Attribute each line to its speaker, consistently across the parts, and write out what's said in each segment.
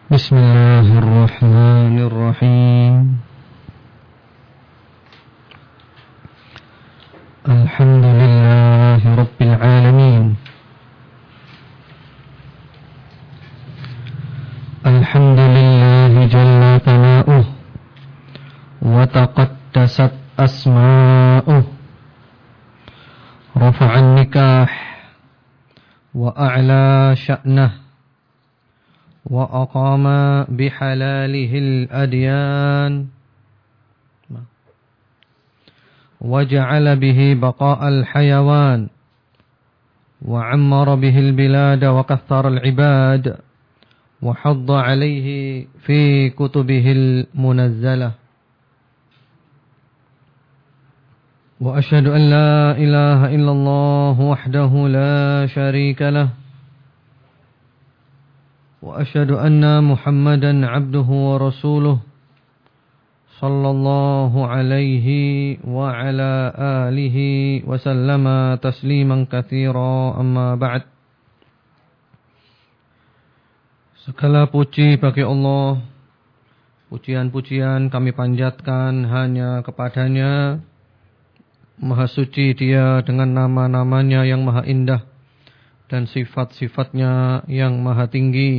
Speaker 1: Bismillahirrahmanirrahim. Alhamdulillahi Rabbil Alamin. Alhamdulillahi jalla thana'uh wa taqaddasat asma'uh. Rafa'an nikah wa a'la sya'nah wa aqama bihalalihil adyan wa ja'ala bihi baqa'al hayawan wa 'ammara bihil bilada wa kaththara al-'ibad wa hadda 'alayhi fi kutubihil munazzalah. Wa asyhadu an la ilaha illallah wahdahu la syarika lah. Wa asyhadu anna Muhammadan 'abduhu wa rasuluh sallallahu alaihi wa ala alihi wa sallama tasliman katsira, amma ba'd. Segala puji bagi Allah, pujian-pujian kami panjatkan hanya kepadanya. Maha suci Dia dengan nama-namanya yang maha indah dan sifat-sifatnya yang maha tinggi.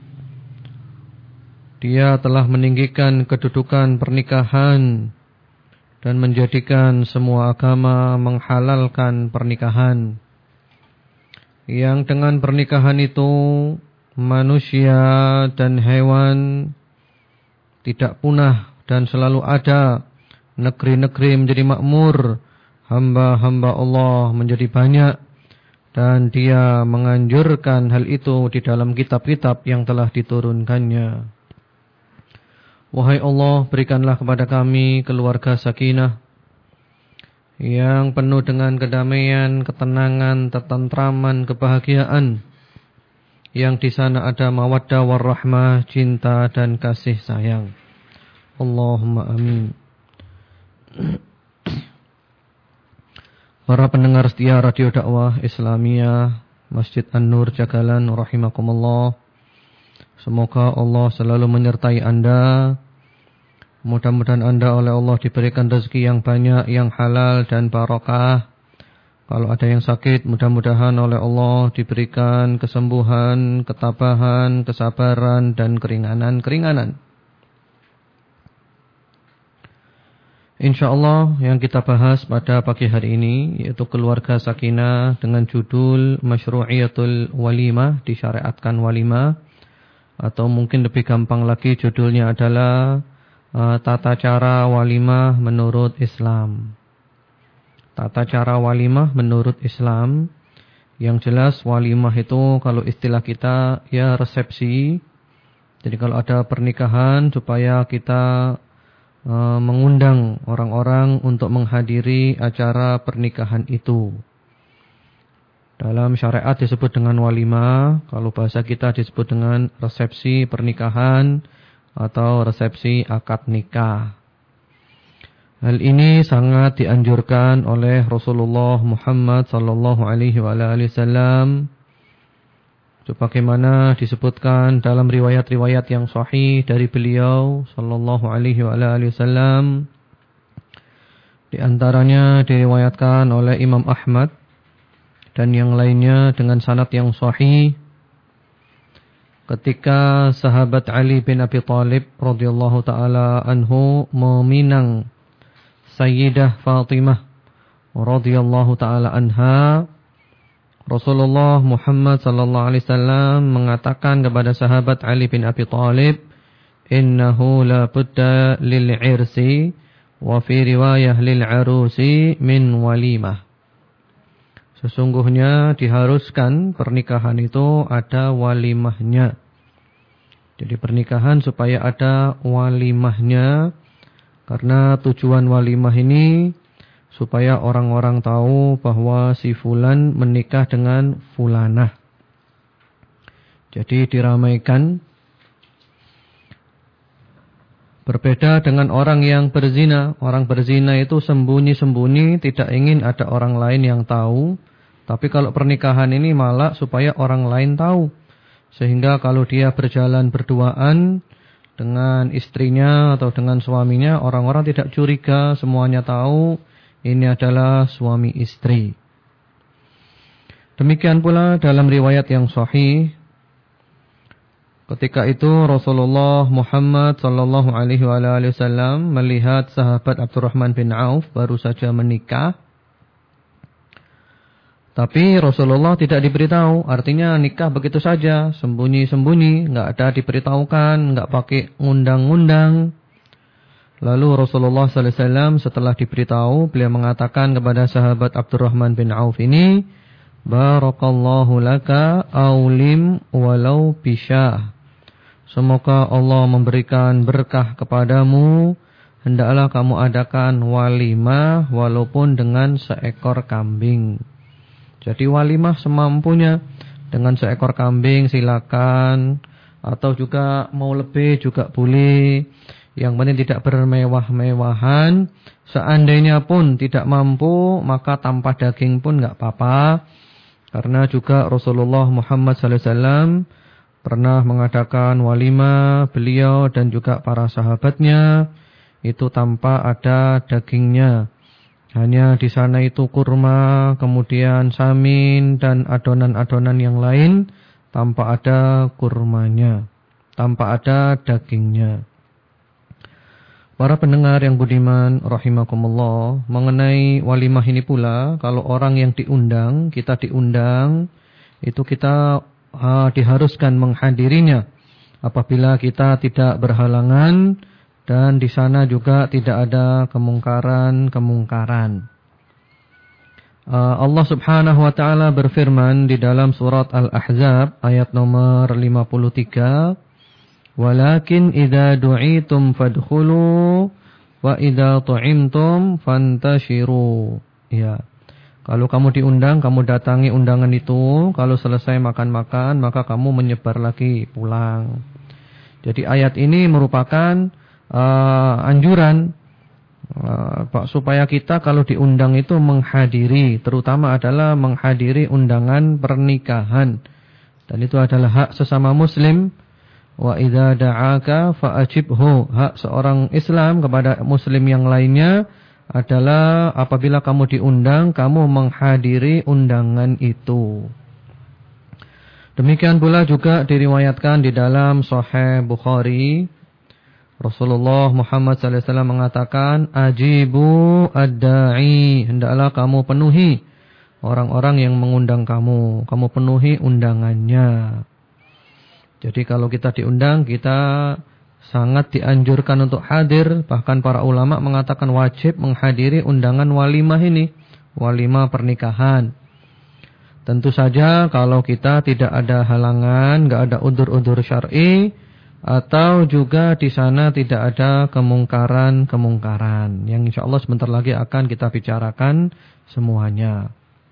Speaker 1: Dia telah meninggikan kedudukan pernikahan dan menjadikan semua agama menghalalkan pernikahan, yang dengan pernikahan itu manusia dan hewan tidak punah dan selalu ada, negeri-negeri menjadi makmur, hamba-hamba Allah menjadi banyak, dan Dia menganjurkan hal itu di dalam kitab-kitab yang telah diturunkannya. Wahai Allah, berikanlah kepada kami keluarga sakinah yang penuh dengan kedamaian, ketenangan, ketentraman, kebahagiaan, yang di sana ada mawaddah warahmah, cinta dan kasih sayang. Allahumma amin. Para pendengar setia Radio Dakwah Islamiyah Masjid An-Nur Jagalan rahimakumullah, semoga Allah selalu menyertai Anda. Mudah-mudahan Anda oleh Allah diberikan rezeki yang banyak, yang halal dan barokah. Kalau ada yang sakit, mudah-mudahan oleh Allah diberikan kesembuhan, ketabahan, kesabaran dan keringanan-keringanan. InsyaAllah yang kita bahas pada pagi hari ini yaitu keluarga sakinah dengan judul Masyru'iyatul Walimah, disyariatkan walimah. Atau mungkin lebih gampang lagi judulnya adalah tata cara walimah menurut Islam. Tata cara walimah menurut Islam. Yang jelas walimah itu kalau istilah kita ya resepsi. Jadi kalau ada pernikahan supaya kita mengundang orang-orang untuk menghadiri acara pernikahan itu. Dalam syariat disebut dengan walimah, kalau bahasa kita disebut dengan resepsi pernikahan atau resepsi akad nikah. Hal ini sangat dianjurkan oleh Rasulullah Muhammad sallallahu alaihi wasallam, sebagaimana disebutkan dalam riwayat-riwayat yang sahih dari beliau sallallahu alaihi wasallam. Di antaranya diriwayatkan oleh Imam Ahmad dan yang lainnya dengan sanad yang sahih, ketika sahabat Ali bin Abi Thalib radhiyallahu taala anhu meminang Sayyidah Fatimah radhiyallahu taala anha, Rasulullah Muhammad sallallahu alaihi wasallam mengatakan kepada sahabat Ali bin Abi Thalib, "Innahu la budda lil 'irsi wa fi riwayah lil 'arusi min walimah." Sesungguhnya diharuskan pernikahan itu ada walimahnya. Jadi pernikahan supaya ada walimahnya, karena tujuan walimah ini supaya orang-orang tahu bahwa si fulan menikah dengan fulanah. Jadi diramaikan. Berbeda dengan orang yang berzina. Orang berzina itu sembunyi-sembunyi, tidak ingin ada orang lain yang tahu. Tapi kalau pernikahan ini malah supaya orang lain tahu. Sehingga kalau dia berjalan berduaan dengan istrinya atau dengan suaminya, orang-orang tidak curiga, semuanya tahu ini adalah suami istri. Demikian pula dalam riwayat yang sahih, ketika itu Rasulullah Muhammad sallallahu alaihi wasallam melihat sahabat Abdurrahman bin Auf baru saja menikah. Tapi Rasulullah tidak diberitahu, artinya nikah begitu saja, sembunyi-sembunyi, enggak ada diberitahukan, enggak pakai ngundang-ngundang. Lalu Rasulullah sallallahu alaihi wasallam setelah diberitahu, beliau mengatakan kepada sahabat Abdurrahman bin Auf ini, "Barakallahu laka aulim walau bisyah." Semoga Allah memberikan berkah kepadamu, hendaklah kamu adakan walimah walaupun dengan seekor kambing. Jadi walimah semampunya, dengan seekor kambing silakan, atau juga mau lebih juga boleh. Yang penting tidak bermewah-mewahan. Seandainya pun tidak mampu, maka tanpa daging pun enggak apa-apa. Karena juga Rasulullah Muhammad SAW pernah mengadakan walimah, beliau dan juga para sahabatnya itu tanpa ada dagingnya. Hanya di sana itu kurma, kemudian samin dan adonan-adonan yang lain tanpa ada kurmanya, tanpa ada dagingnya. Para pendengar yang budiman rahimakumullah, mengenai walimah ini pula, kalau orang yang diundang, kita diundang, itu kita diharuskan menghadirinya apabila kita tidak berhalangan. Dan di sana juga tidak ada kemungkaran. Allah Subhanahu wa taala berfirman di dalam surat Al-Ahzab ayat nomor 53, "Walakin idza du'itum fadkhulu wa idza tu'imtum fantashiru." Ya. Kalau kamu diundang, kamu datangi undangan itu, kalau selesai makan-makan, maka kamu menyebar lagi pulang. Jadi ayat ini merupakan anjuran supaya kita kalau diundang itu menghadiri, terutama adalah menghadiri undangan pernikahan, dan itu adalah hak sesama muslim. Wa idza da'aka fa'ajibhu, hak seorang Islam kepada muslim yang lainnya adalah apabila kamu diundang, kamu menghadiri undangan itu. Demikian pula juga diriwayatkan di dalam Sahih Bukhari, Rasulullah Muhammad SAW mengatakan, "Ajibu ad-da'i," hendaklah kamu penuhi orang-orang yang mengundang kamu, kamu penuhi undangannya. Jadi kalau kita diundang, kita sangat dianjurkan untuk hadir. Bahkan para ulama mengatakan wajib menghadiri undangan walimah ini, walimah pernikahan. Tentu saja kalau kita tidak ada halangan, enggak ada udzur-udzur syar'i, atau juga di sana tidak ada kemungkaran yang insyaallah sebentar lagi akan kita bicarakan semuanya.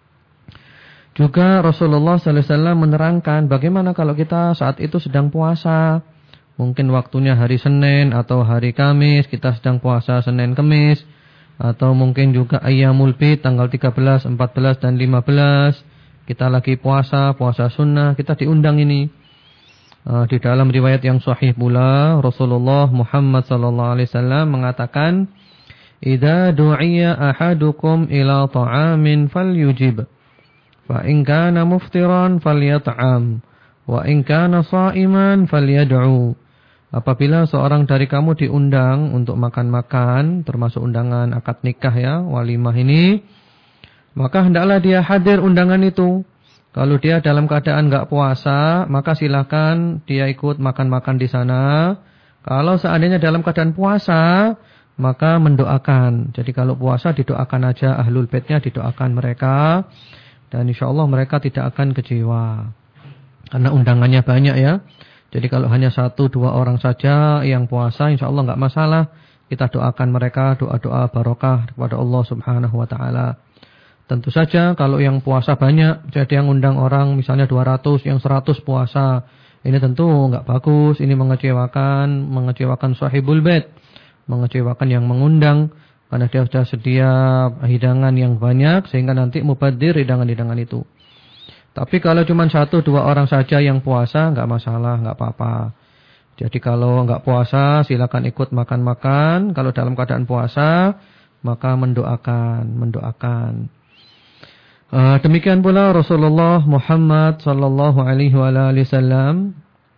Speaker 1: Juga Rasulullah sallallahu alaihi wasallam menerangkan bagaimana kalau kita saat itu sedang puasa. Mungkin waktunya hari Senin atau hari Kamis, kita sedang puasa Senin Kamis, atau mungkin juga Ayyamul Bid tanggal 13, 14 dan 15. Kita lagi puasa sunnah, kita diundang ini. Di dalam riwayat yang sahih pula, Rasulullah Muhammad sallallahu alaihi wasallam mengatakan, "Idza du'iya ahadukum ila ta'amin falyujib, fa in kana muftiran falyat'am, wa in kana sha'iman falyad'u." Apabila seorang dari kamu diundang untuk makan-makan, termasuk undangan akad nikah ya, walimah ini, maka hendaklah dia hadir undangan itu. Kalau dia dalam keadaan enggak puasa, maka silakan dia ikut makan-makan di sana. Kalau seandainya dalam keadaan puasa, maka mendoakan. Jadi kalau puasa didoakan aja, ahlul baitnya didoakan mereka, dan insyaallah mereka tidak akan kecewa. Karena undangannya banyak ya. Jadi kalau hanya 1-2 orang saja yang puasa, insyaallah enggak masalah. Kita doakan mereka doa-doa barokah kepada Allah Subhanahu wa taala. Tentu saja kalau yang puasa banyak, jadi yang undang orang misalnya 200, yang 100 puasa, ini tentu enggak bagus, ini mengecewakan sahibul bait, mengecewakan yang mengundang, karena dia sudah sedia hidangan yang banyak sehingga nanti mubadzir hidangan-hidangan itu. Tapi kalau cuma 1-2 orang saja yang puasa, enggak masalah, enggak apa-apa. Jadi kalau enggak puasa, silakan ikut makan-makan. Kalau dalam keadaan puasa, maka mendoakan. Demikian pula Rasulullah Muhammad sallallahu alaihi wasallam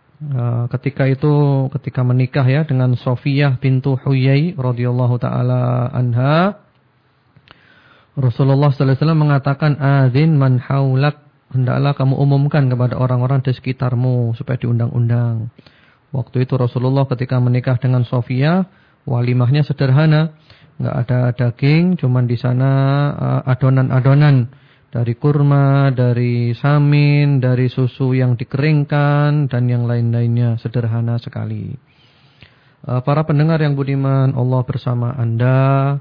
Speaker 1: ketika menikah ya dengan Sofiyah bintu Huyai radhiyallahu taala anha, Rasulullah sallallahu alaihi wasallam mengatakan, "Adzin man haulak," hendaklah kamu umumkan kepada orang-orang di sekitarmu supaya diundang-undang. Waktu itu Rasulullah ketika menikah dengan Sofiyah, walimahnya sederhana, enggak ada daging, cuman di sana adonan-adonan dari kurma, dari samin, dari susu yang dikeringkan dan yang lain-lainnya, sederhana sekali. Para pendengar yang budiman, Allah bersama Anda.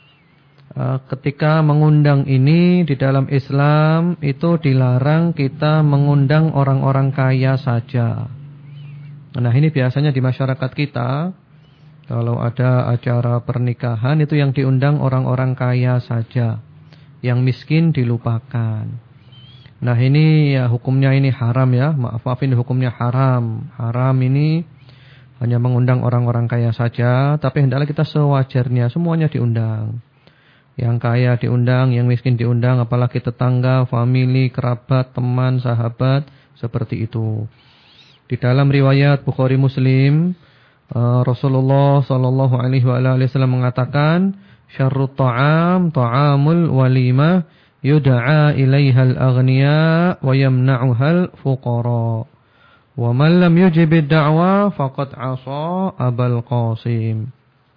Speaker 1: Ketika mengundang ini di dalam Islam itu dilarang kita mengundang orang-orang kaya saja. Nah, ini biasanya di masyarakat kita kalau ada acara pernikahan itu yang diundang orang-orang kaya saja. Yang miskin dilupakan. Nah, ini ya hukumnya ini haram ya. Maaf ini hukumnya haram. Haram ini hanya mengundang orang-orang kaya saja, tapi hendaklah kita sewajarnya semuanya diundang. Yang kaya diundang, yang miskin diundang, apalagi tetangga, famili, kerabat, teman, sahabat, seperti itu. Di dalam riwayat Bukhari Muslim, Rasulullah sallallahu alaihi wasallam mengatakan, "Syarrut ta'am ta'amul walimah yud'a ilaihal aghniya wa yamna'uhal fuqara. Wa man lam yujibid da'wa faqad 'asa Abul Qasim."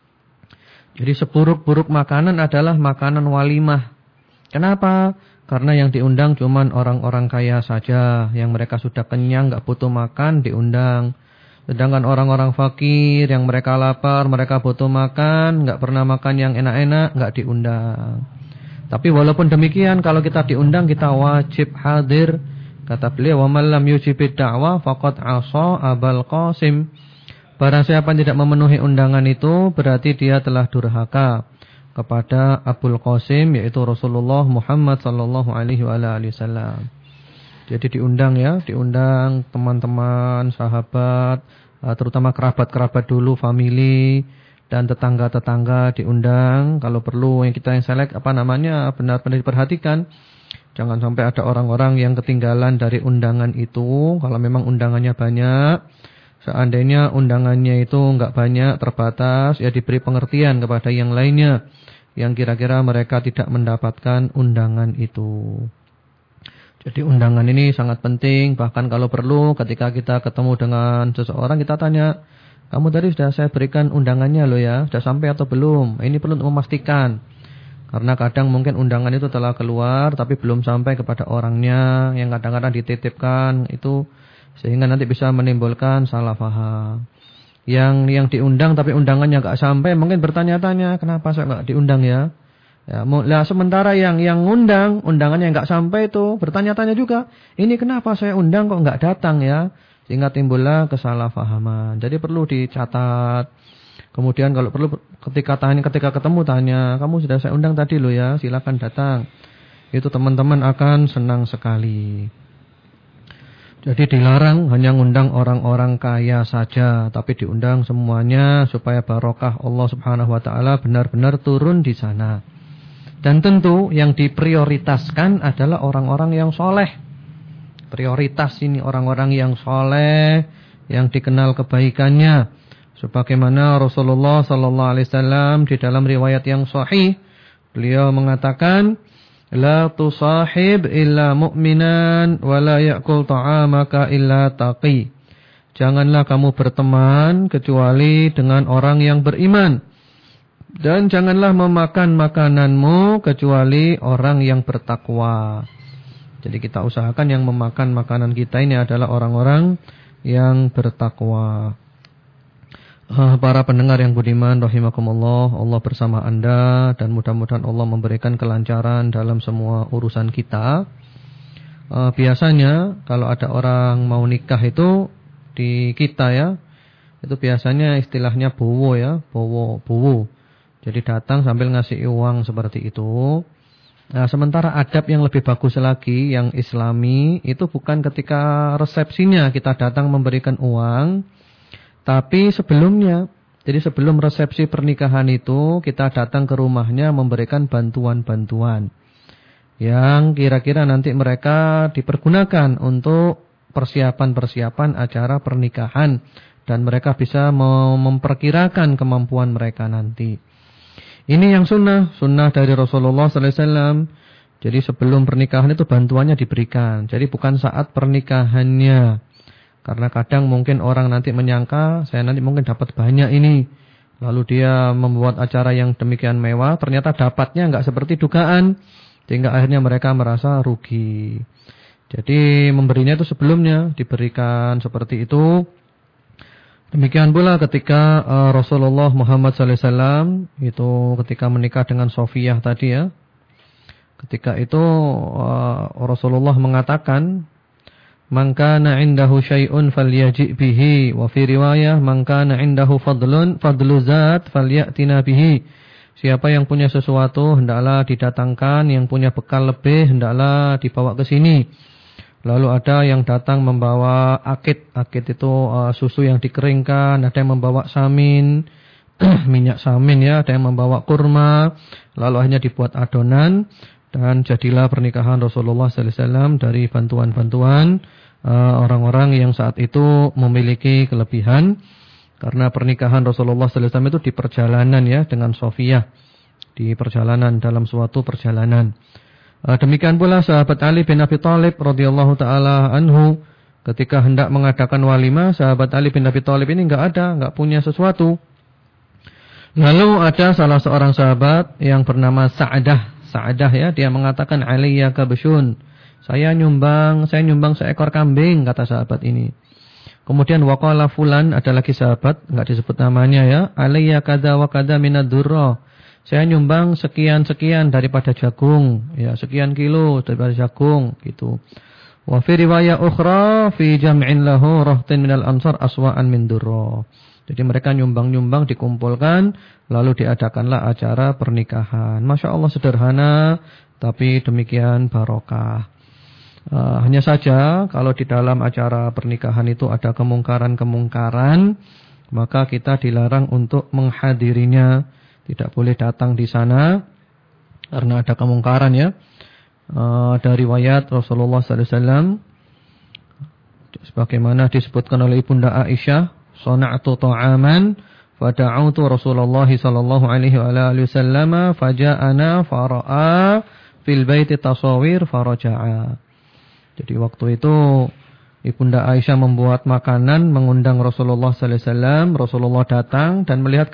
Speaker 1: Jadi seburuk-buruk makanan adalah makanan walimah. Kenapa? Karena yang diundang cuman orang-orang kaya saja, yang mereka sudah kenyang, enggak butuh makan diundang. Sedangkan orang-orang fakir yang mereka lapar, mereka butuh makan, enggak pernah makan yang enak-enak, enggak diundang. Tapi walaupun demikian, kalau kita diundang kita wajib hadir. Kata beliau, "Wa man lam yujibid da'wa faqad 'asa Abul Qasim." Barang siapa tidak memenuhi undangan itu, berarti dia telah durhaka kepada Abul Qasim, yaitu Rasulullah Muhammad sallallahu alaihi wasallam. Jadi diundang ya, diundang teman-teman, sahabat, terutama kerabat-kerabat dulu, famili dan tetangga-tetangga diundang. Kalau perlu yang select benar-benar diperhatikan. Jangan sampai ada orang-orang yang ketinggalan dari undangan itu. Kalau memang undangannya banyak, seandainya undangannya itu enggak banyak, terbatas, ya diberi pengertian kepada yang lainnya yang kira-kira mereka tidak mendapatkan undangan itu. Jadi undangan ini sangat penting. Bahkan kalau perlu ketika kita ketemu dengan seseorang, kita tanya, "Kamu tadi sudah saya berikan undangannya loh ya, sudah sampai atau belum?" Ini perlu untuk memastikan. Karena kadang mungkin undangan itu telah keluar tapi belum sampai kepada orangnya, yang kadang-kadang dititipkan itu, sehingga nanti bisa menimbulkan salah paham. Yang diundang tapi undangannya enggak sampai, mungkin bertanya-tanya, "Kenapa saya enggak diundang ya?" Ya, sementara yang ngundang undangannya enggak sampai itu bertanya-tanya juga, "Ini kenapa saya undang kok enggak datang ya?" Sehingga timbullah kesalahpahaman. Jadi perlu dicatat. Kemudian kalau perlu ketika ketemu tanya, "Kamu sudah saya undang tadi loh ya, silakan datang." Itu teman-teman akan senang sekali. Jadi dilarang hanya ngundang orang-orang kaya saja, tapi diundang semuanya supaya barokah Allah Subhanahu wa taala benar-benar turun di sana. Dan tentu yang diprioritaskan adalah orang-orang yang soleh. Prioritas ini orang-orang yang soleh, yang dikenal kebaikannya. Sebagaimana Rasulullah sallallahu alaihi wasallam di dalam riwayat yang sahih, beliau mengatakan, "La tusahib illa mu'minan wa la ya'kul ta'amaka illa taqi." Janganlah kamu berteman kecuali dengan orang yang beriman. Dan janganlah memakan makananmu kecuali orang yang bertakwa. Jadi kita usahakan yang memakan makanan kita ini adalah orang-orang yang bertakwa. Para pendengar yang budiman rahimakumullah, Allah bersama Anda dan mudah-mudahan Allah memberikan kelancaran dalam semua urusan kita. Biasanya kalau ada orang mau nikah itu di kita ya, itu biasanya istilahnya bowo ya, bowo. Jadi datang sambil ngasih uang seperti itu. Nah, sementara adab yang lebih bagus lagi, yang islami, itu bukan ketika resepsinya kita datang memberikan uang, tapi sebelumnya. Jadi sebelum resepsi pernikahan itu, kita datang ke rumahnya memberikan bantuan-bantuan yang kira-kira nanti mereka dipergunakan untuk persiapan-persiapan acara pernikahan, dan mereka bisa memperkirakan kemampuan mereka nanti. Ini yang sunnah dari Rasulullah sallallahu alaihi wasallam. Jadi sebelum pernikahan itu bantuannya diberikan. Jadi bukan saat pernikahannya. Karena kadang mungkin orang nanti menyangka saya nanti mungkin dapat banyak ini. Lalu dia membuat acara yang demikian mewah, ternyata dapatnya enggak seperti dugaan. Sehingga akhirnya mereka merasa rugi. Jadi memberinya itu sebelumnya diberikan seperti itu. Demikian pula ketika Rasulullah Muhammad sallallahu alaihi wasallam itu ketika menikah dengan Sofiyah tadi ya. Ketika itu Rasulullah mengatakan, "Man kana 'indahu syai'un falyaji' bihi," wa fi riwayah, "Man kana 'indahu fadlu zat falyatina bihi." Siapa yang punya sesuatu hendaklah didatangkan, yang punya bekal lebih hendaklah dibawa ke sini. Lalu ada yang datang membawa akid. Akid itu susu yang dikeringkan, ada yang membawa samin, minyak samin ya, ada yang membawa kurma. Lalu akhirnya dibuat adonan dan jadilah pernikahan Rasulullah sallallahu alaihi wasallam dari bantuan-bantuan orang-orang yang saat itu memiliki kelebihan. Karena pernikahan Rasulullah sallallahu alaihi wasallam itu di perjalanan ya dengan Sofiyah, di perjalanan, dalam suatu perjalanan. Demikian pula sahabat Ali bin Abi Thalib radhiyallahu taala anhu ketika hendak mengadakan walimah, sahabat Ali bin Abi Thalib ini enggak punya sesuatu. Lalu ada salah seorang sahabat yang bernama Sa'dah ya, dia mengatakan, "Alayya kabsyun." Saya nyumbang seekor kambing, kata sahabat ini. Kemudian waqala fulan, ada lagi sahabat enggak disebut namanya ya, "Alayya kadza wa kadza minad durra." Saya nyumbang sekian-sekian daripada jagung, ya sekian kilo daripada jagung gitu. Wa fi riwayah ukhra fi jam'in lahu rahtin minal ansar aswa'an min durra. Jadi mereka nyumbang-nyumbang dikumpulkan lalu diadakanlah acara pernikahan. Masya Allah sederhana tapi demikian barokah. Hanya saja kalau di dalam acara pernikahan itu ada kemungkaran-kemungkaran, maka kita dilarang untuk menghadirinya. Tidak boleh datang di sana karena ada kemungkaran ya. Ada riwayat Rasulullah sallallahu alaihi wasallam sebagaimana disebutkan oleh Ibunda Aisyah, "Shana'tu ta'aman fada'autu Rasulullah sallallahu alaihi wasallam faja'ana fara'a fil baiti tasawir faraja'a." Jadi waktu itu Ibunda Aisyah membuat makanan, mengundang Rasulullah sallallahu alaihi wasallam. Rasulullah datang dan melihat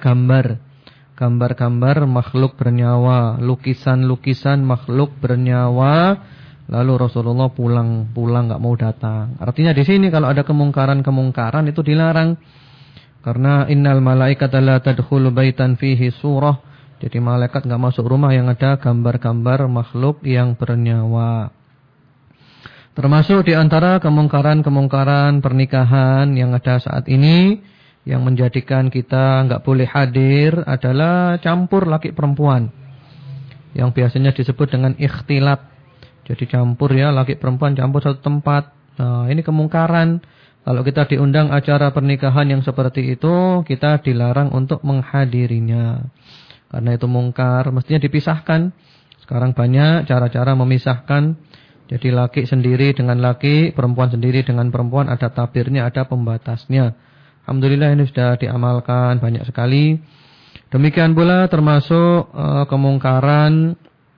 Speaker 1: gambar-gambar makhluk bernyawa, lukisan-lukisan makhluk bernyawa. Lalu Rasulullah pulang enggak mau datang. Artinya di sini kalau ada kemungkaran-kemungkaran itu dilarang. Karena innal malaikata la tadkhulu baitan fihi surah. Jadi malaikat enggak masuk rumah yang ada gambar-gambar makhluk yang bernyawa. Termasuk di antara kemungkaran-kemungkaran pernikahan yang ada saat ini, yang menjadikan kita enggak boleh hadir adalah campur laki perempuan. Yang biasanya disebut dengan ikhtilat. Jadi campur ya, laki perempuan campur satu tempat. Nah, ini kemungkaran. Kalau kita diundang acara pernikahan yang seperti itu, kita dilarang untuk menghadirinya. Karena itu mungkar, mestinya dipisahkan. Sekarang banyak cara-cara memisahkan. Jadi laki sendiri dengan laki, perempuan sendiri dengan perempuan, ada tabirnya, ada pembatasnya. Alhamdulillah ini sudah diamalkan banyak sekali. Demikian pula termasuk kemungkaran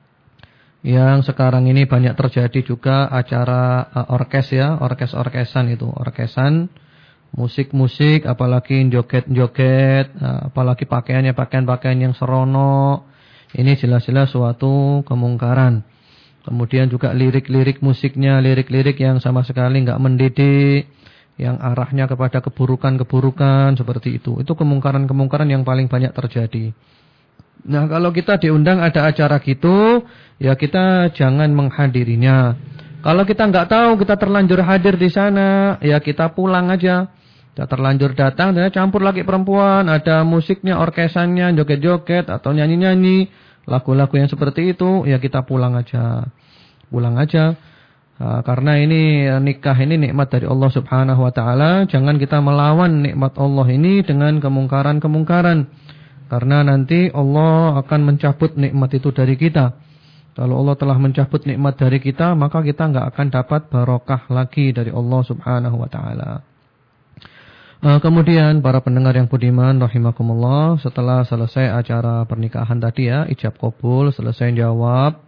Speaker 1: yang sekarang ini banyak terjadi juga acara orkes ya, orkesan itu, orkesan, musik-musik, apalagi joget-joget, apalagi pakaiannya pakaian-pakaian yang seronok. Ini jelas-jelas suatu kemungkaran. Kemudian juga lirik-lirik musiknya, lirik-lirik yang sama sekali enggak mendidik, yang arahnya kepada keburukan-keburukan seperti itu. Itu kemungkaran-kemungkaran yang paling banyak terjadi. Nah, kalau kita diundang ada acara gitu, ya kita jangan menghadirinya. Kalau kita enggak tahu, kita terlanjur hadir di sana, ya kita pulang aja. Kita terlanjur datang dan campur laki perempuan, ada musiknya, orkesannya, joget-joget atau nyanyi-nyanyi. lagu-lagu yang seperti itu, ya kita pulang aja. Pulang aja. Karena ini nikah ini nikmat dari Allah Subhanahu wa taala, jangan kita melawan nikmat Allah ini dengan kemungkaran-kemungkaran. Karena nanti Allah akan mencabut nikmat itu dari kita. Kalau Allah telah mencabut nikmat dari kita, maka kita enggak akan dapat barokah lagi dari Allah Subhanahu wa taala. Kemudian para pendengar yang budiman rahimakumullah, setelah selesai acara pernikahan tadi ya, ijab qabul, selesai jawab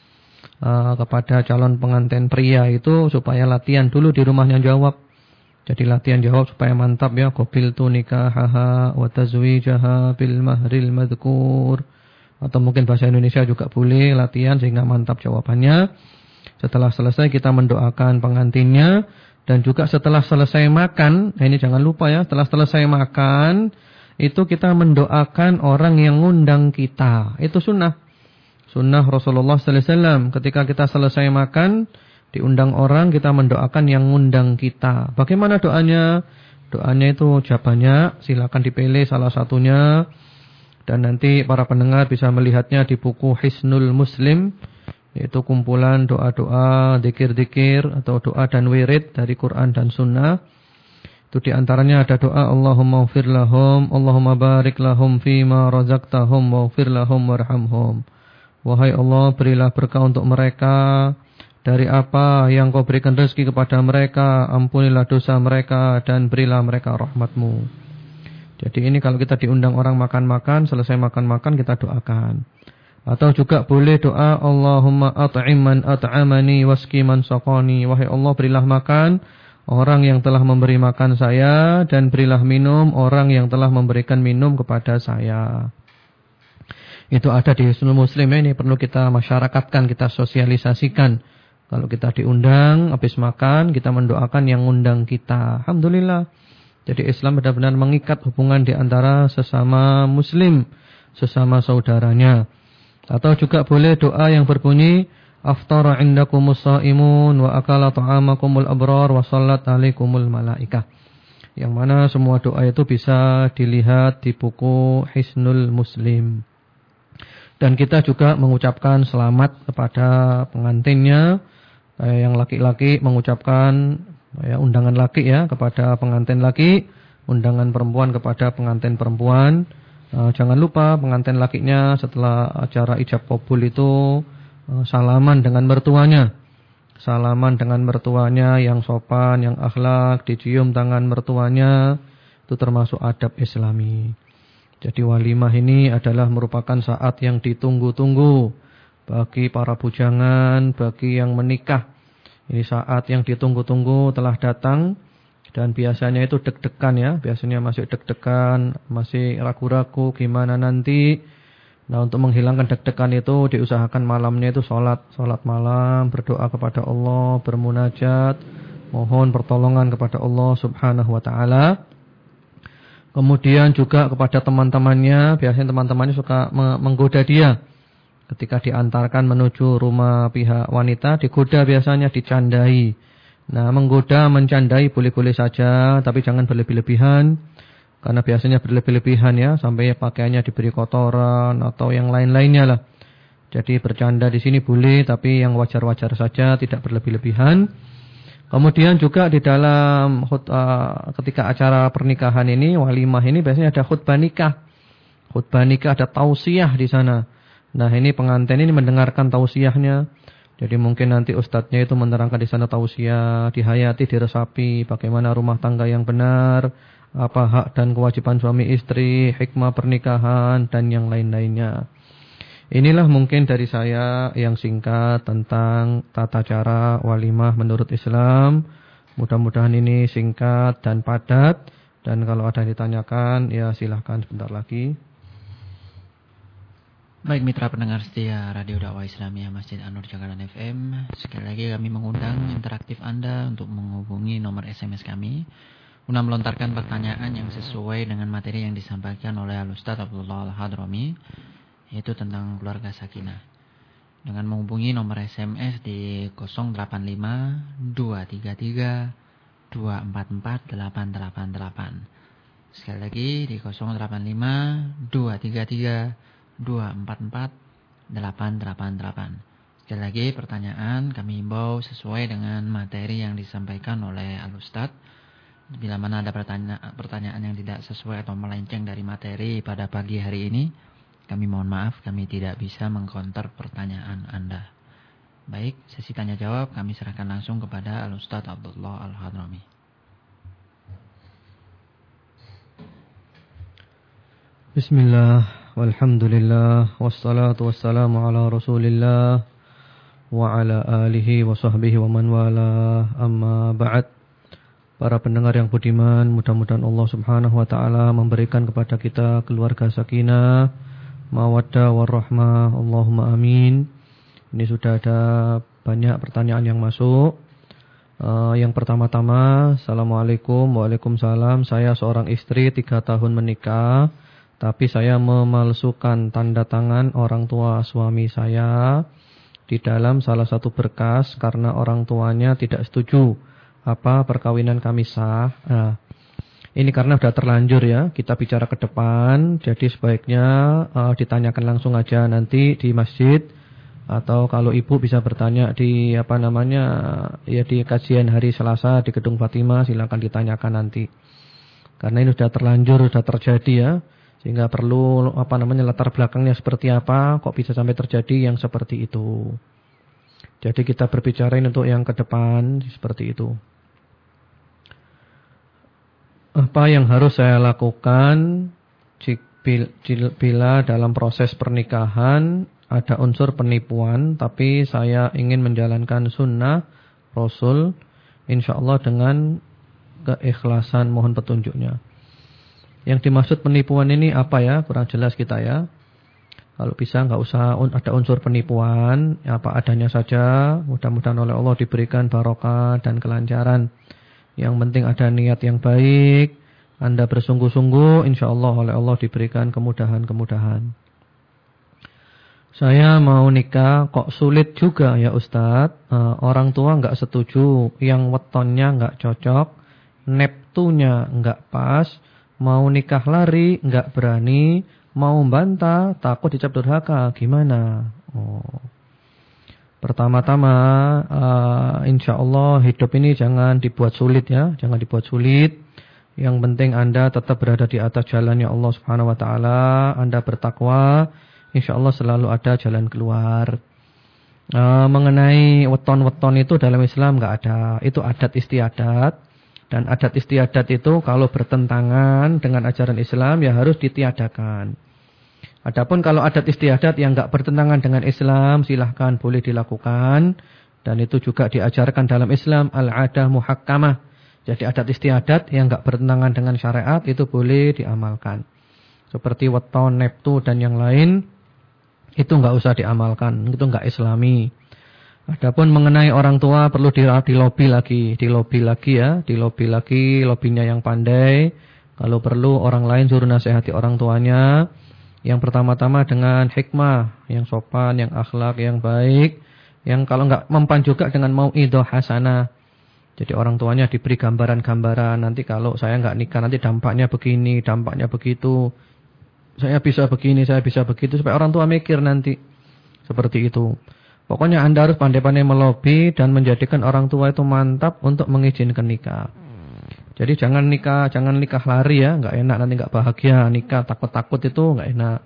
Speaker 1: kepada calon pengantin pria itu supaya latihan dulu di rumahnya jawab. Jadi latihan jawab supaya mantap ya. Qabiltu nikahaha wa tazwijaha bil mahril madhkur. Atau mungkin bahasa Indonesia juga boleh latihan sehingga mantap jawabannya. Setelah selesai kita mendoakan pengantinnya. Dan juga setelah selesai makan, ini jangan lupa ya, setelah selesai makan itu kita mendoakan orang yang ngundang kita. Itu sunnah. Sunnah Rasulullah sallallahu alaihi wasallam, ketika kita selesai makan, diundang orang, kita mendoakan yang ngundang kita. Bagaimana doanya? Doanya itu banyak, silakan dipilih salah satunya. Dan nanti para pendengar bisa melihatnya di buku Hisnul Muslim, yaitu kumpulan doa-doa, zikir-zikir atau doa dan wirid dari Quran dan Sunnah. Itu diantaranya ada doa Allahumma ighfir lahum, Allahumma barik lahum fima razaqtahum waghfir lahum warhamhum. Wahai Allah, berilah berkah untuk mereka dari apa yang Kau berikan rezeki kepada mereka, ampunilah dosa mereka dan berilah mereka rahmat-Mu. Jadi ini kalau kita diundang orang makan-makan, selesai makan-makan kita doakan. Atau juga boleh doa Allahumma at'im man at'amani wasqi man saqani. Wahai Allah, berilah makan orang yang telah memberi makan saya dan berilah minum orang yang telah memberikan minum kepada saya. Itu ada di Hisnul Muslim, ini perlu kita masyarakatkan, kita sosialisasikan. Kalau kita diundang, habis makan kita mendoakan yang undang kita. Alhamdulillah. Jadi Islam benar-benar mengikat hubungan di antara sesama muslim, sesama saudaranya. Atau juga boleh doa yang berbunyi aftara indakumus shaimun wa akala ta'amakumul abrar wa shallat alaikumul malaikah. Yang mana semua doa itu bisa dilihat di buku Hisnul Muslim. Dan kita juga mengucapkan selamat kepada pengantinnya. Yang laki-laki mengucapkan undangan laki ya kepada pengantin laki, undangan perempuan kepada pengantin perempuan. Jangan lupa pengantin lakinya setelah acara ijab qabul itu salaman dengan mertuanya. Salaman dengan mertuanya yang sopan, yang akhlak, dicium tangan mertuanya. Itu termasuk adab Islami. Jadi walimah ini adalah merupakan saat yang ditunggu-tunggu bagi para bujangan, bagi yang menikah. Ini saat yang ditunggu-tunggu telah datang. Dan biasanya itu deg-degan ya. Biasanya masih deg-degan, masih ragu-ragu gimana nanti. Nah, untuk menghilangkan deg-degan itu diusahakan malamnya itu sholat malam, berdoa kepada Allah, bermunajat, mohon pertolongan kepada Allah Subhanahu wa taala. Kemudian juga kepada teman-temannya, biasanya teman-temannya suka menggoda dia. Ketika diantarkan menuju rumah pihak wanita, digoda biasanya, dicandai. Nah, menggoda, mencandai boleh-boleh saja, tapi jangan berlebih-lebihan. Karena biasanya berlebih-lebihan ya, sampai pakaiannya diberi kotoran atau yang lain-lainnya lah. Jadi bercanda di sini boleh, tapi yang wajar-wajar saja, tidak berlebih-lebihan. Kemudian juga di dalam ketika acara pernikahan ini, walimah ini biasanya ada khutbah nikah. Khutbah nikah, ada tausiah di sana. Nah, ini pengantin ini mendengarkan tausiahnya. Jadi mungkin nanti ustadznya itu menerangkan di sana tausiah, dihayati, diresapi, bagaimana rumah tangga yang benar, apa hak dan kewajiban suami istri, hikmah pernikahan, dan yang lain-lainnya. Inilah mungkin dari saya yang singkat tentang tata cara walimah menurut Islam. Mudah-mudahan ini singkat dan padat. Dan kalau ada yang ditanyakan, ya silahkan sebentar lagi.
Speaker 2: Baik mitra pendengar setia Radio Dakwah Islamiyah Masjid An-Nur Jakarta FM. Sekali lagi kami mengundang interaktif Anda untuk menghubungi nomor SMS kami guna melontarkan pertanyaan yang sesuai dengan materi yang disampaikan oleh Al-Ustaz Abdullah Al-Hadrami, yaitu tentang keluarga sakinah. Dengan menghubungi nomor SMS di 085 233 244 888. Sekali lagi di 085 233 244 Sekali lagi pertanyaan kami himbau sesuai dengan materi yang disampaikan oleh Al-Ustadz. Bila mana ada pertanyaan yang tidak sesuai atau melenceng dari materi pada pagi hari ini, kami mohon maaf, kami tidak bisa mengcounter pertanyaan Anda. Baik, sesi tanya jawab kami serahkan langsung kepada Al-Ustadz Abdullah Al-Hadrami.
Speaker 1: Bismillah, walhamdulillah, wassalatu wassalamu ala rasulillah wa ala alihi wa sahbihi wa man wala, amma ba'd. Para pendengar yang budiman, mudah-mudahan Allah Subhanahu wa taala memberikan kepada kita keluarga sakinah, mawaddah warahmah. Allahumma amin. Ini sudah ada banyak pertanyaan yang masuk. Yang pertama-tama, Assalamualaikum. Waalaikumsalam. Saya seorang istri 3 tahun menikah, tapi saya memalsukan tanda tangan orang tua suami saya di dalam salah satu berkas karena orang tuanya tidak setuju. Apa perkawinan kami sah? Nah, ini karena sudah terlanjur ya, kita bicara ke depan, jadi sebaiknya ditanyakan langsung aja nanti di masjid, atau kalau ibu bisa bertanya di di kajian hari Selasa di Gedung Fatimah, silakan ditanyakan nanti. Karena ini sudah terlanjur, sudah terjadi ya, sehingga perlu latar belakangnya seperti apa, kok bisa sampai terjadi yang seperti itu. Jadi kita berbicara untuk yang ke depan seperti itu. Apa yang harus saya lakukan bila dalam proses pernikahan ada unsur penipuan, tapi saya ingin menjalankan sunnah Rasul, insyaallah dengan keikhlasan, mohon petunjuknya. Yang dimaksud penipuan ini apa ya? Kurang jelas kita ya. Kalau bisa enggak usah ada unsur penipuan, apa adanya saja. Mudah-mudahan oleh Allah diberikan barokah dan kelancaran. Yang penting ada niat yang baik, Anda bersungguh-sungguh, insyaallah oleh Allah diberikan kemudahan-kemudahan. Saya mau nikah, kok sulit juga ya Ustadz. Orang tua enggak setuju, yang wetonnya enggak cocok, neptunya enggak pas, mau nikah lari enggak berani, mau bantah takut dicap durhaka, gimana? Pertama-tama, insyaallah hidup ini jangan dibuat sulit ya, jangan dibuat sulit. Yang penting Anda tetap berada di atas jalannya Allah Subhanahu wa taala, Anda bertakwa, insyaallah selalu ada jalan keluar. Mengenai weton-weton itu dalam Islam enggak ada, itu adat istiadat. Dan adat istiadat itu kalau bertentangan dengan ajaran Islam ya harus ditiadakan. Adapun kalau adat istiadat yang enggak bertentangan dengan Islam, silahkan boleh dilakukan. Dan itu juga diajarkan dalam Islam, al-adah muhakkamah. Jadi adat istiadat yang enggak bertentangan dengan syariat itu boleh diamalkan. Seperti weton, neptu dan yang lain, itu enggak usah diamalkan, itu enggak Islami. Adapun mengenai orang tua perlu dilobi lagi ya, lobinya yang pandai. Kalau perlu orang lain suruh nasihati orang tuanya. Yang pertama-tama dengan hikmah, yang sopan, yang akhlak, yang baik. Yang kalau enggak mempan juga dengan mau'idhah hasanah. Jadi orang tuanya diberi gambaran-gambaran, nanti kalau saya enggak nikah nanti dampaknya begini, dampaknya begitu. Saya bisa begini, saya bisa begitu, supaya orang tua mikir nanti. Seperti itu. Pokoknya Anda harus pandai-pandai melobi dan menjadikan orang tua itu mantap untuk mengizinkan nikah. Jadi jangan nikah lari ya, enggak enak, nanti enggak bahagia. Nikah takut-takut itu enggak enak.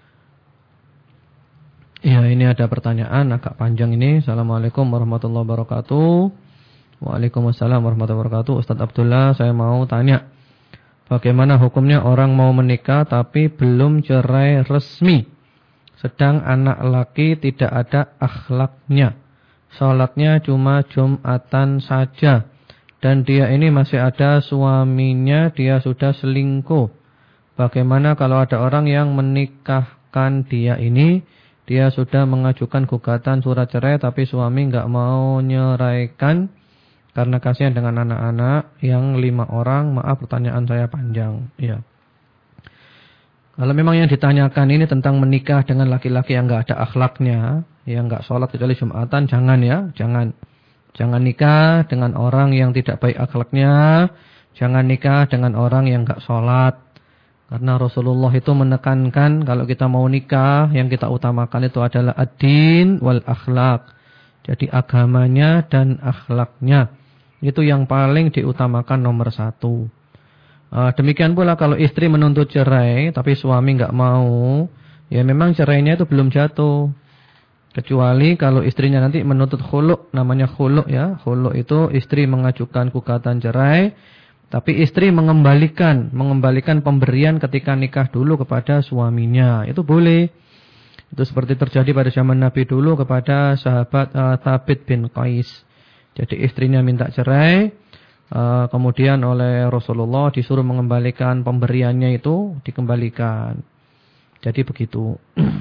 Speaker 1: Ya, ini ada pertanyaan agak panjang ini. Assalamualaikum warahmatullahi wabarakatuh. Waalaikumsalam warahmatullahi wabarakatuh. Ustadz Abdullah, saya mau tanya, bagaimana hukumnya orang mau menikah tapi belum cerai resmi, sedang anak laki tidak ada akhlaknya, sholatnya cuma Jumatan saja, dan dia ini masih ada suaminya, dia sudah selingkuh. Bagaimana kalau ada orang yang menikahkan dia ini, dia sudah mengajukan gugatan surat cerai tapi suami enggak mau nyeraikan karena kasihan dengan anak-anak yang 5 orang. Maaf pertanyaan saya panjang. Ya. Kalau memang yang ditanyakan ini tentang menikah dengan laki-laki yang enggak ada akhlaknya, yang enggak sholat kecuali Jumatan, jangan ya, jangan. Jangan nikah dengan orang yang tidak baik akhlaknya. Jangan nikah dengan orang yang enggak sholat. Karena Rasulullah itu menekankan kalau kita mau nikah, yang kita utamakan itu adalah ad-din wal akhlak. Jadi agamanya dan akhlaknya. Itu yang paling diutamakan nomor 1. Demikian pula kalau istri menuntut cerai, tapi suami enggak mau, ya memang cerainya itu belum jatuh. Kecuali kalau istrinya nanti menuntut khulu', namanya khulu' ya. Khulu' itu istri mengajukan gugatan cerai, tapi istri mengembalikan pemberian ketika nikah dulu kepada suaminya. Itu boleh. Itu seperti terjadi pada zaman Nabi dulu kepada sahabat Thabit bin Qais. Jadi istrinya minta cerai, kemudian oleh Rasulullah disuruh mengembalikan pemberiannya itu, dikembalikan. Jadi begitu.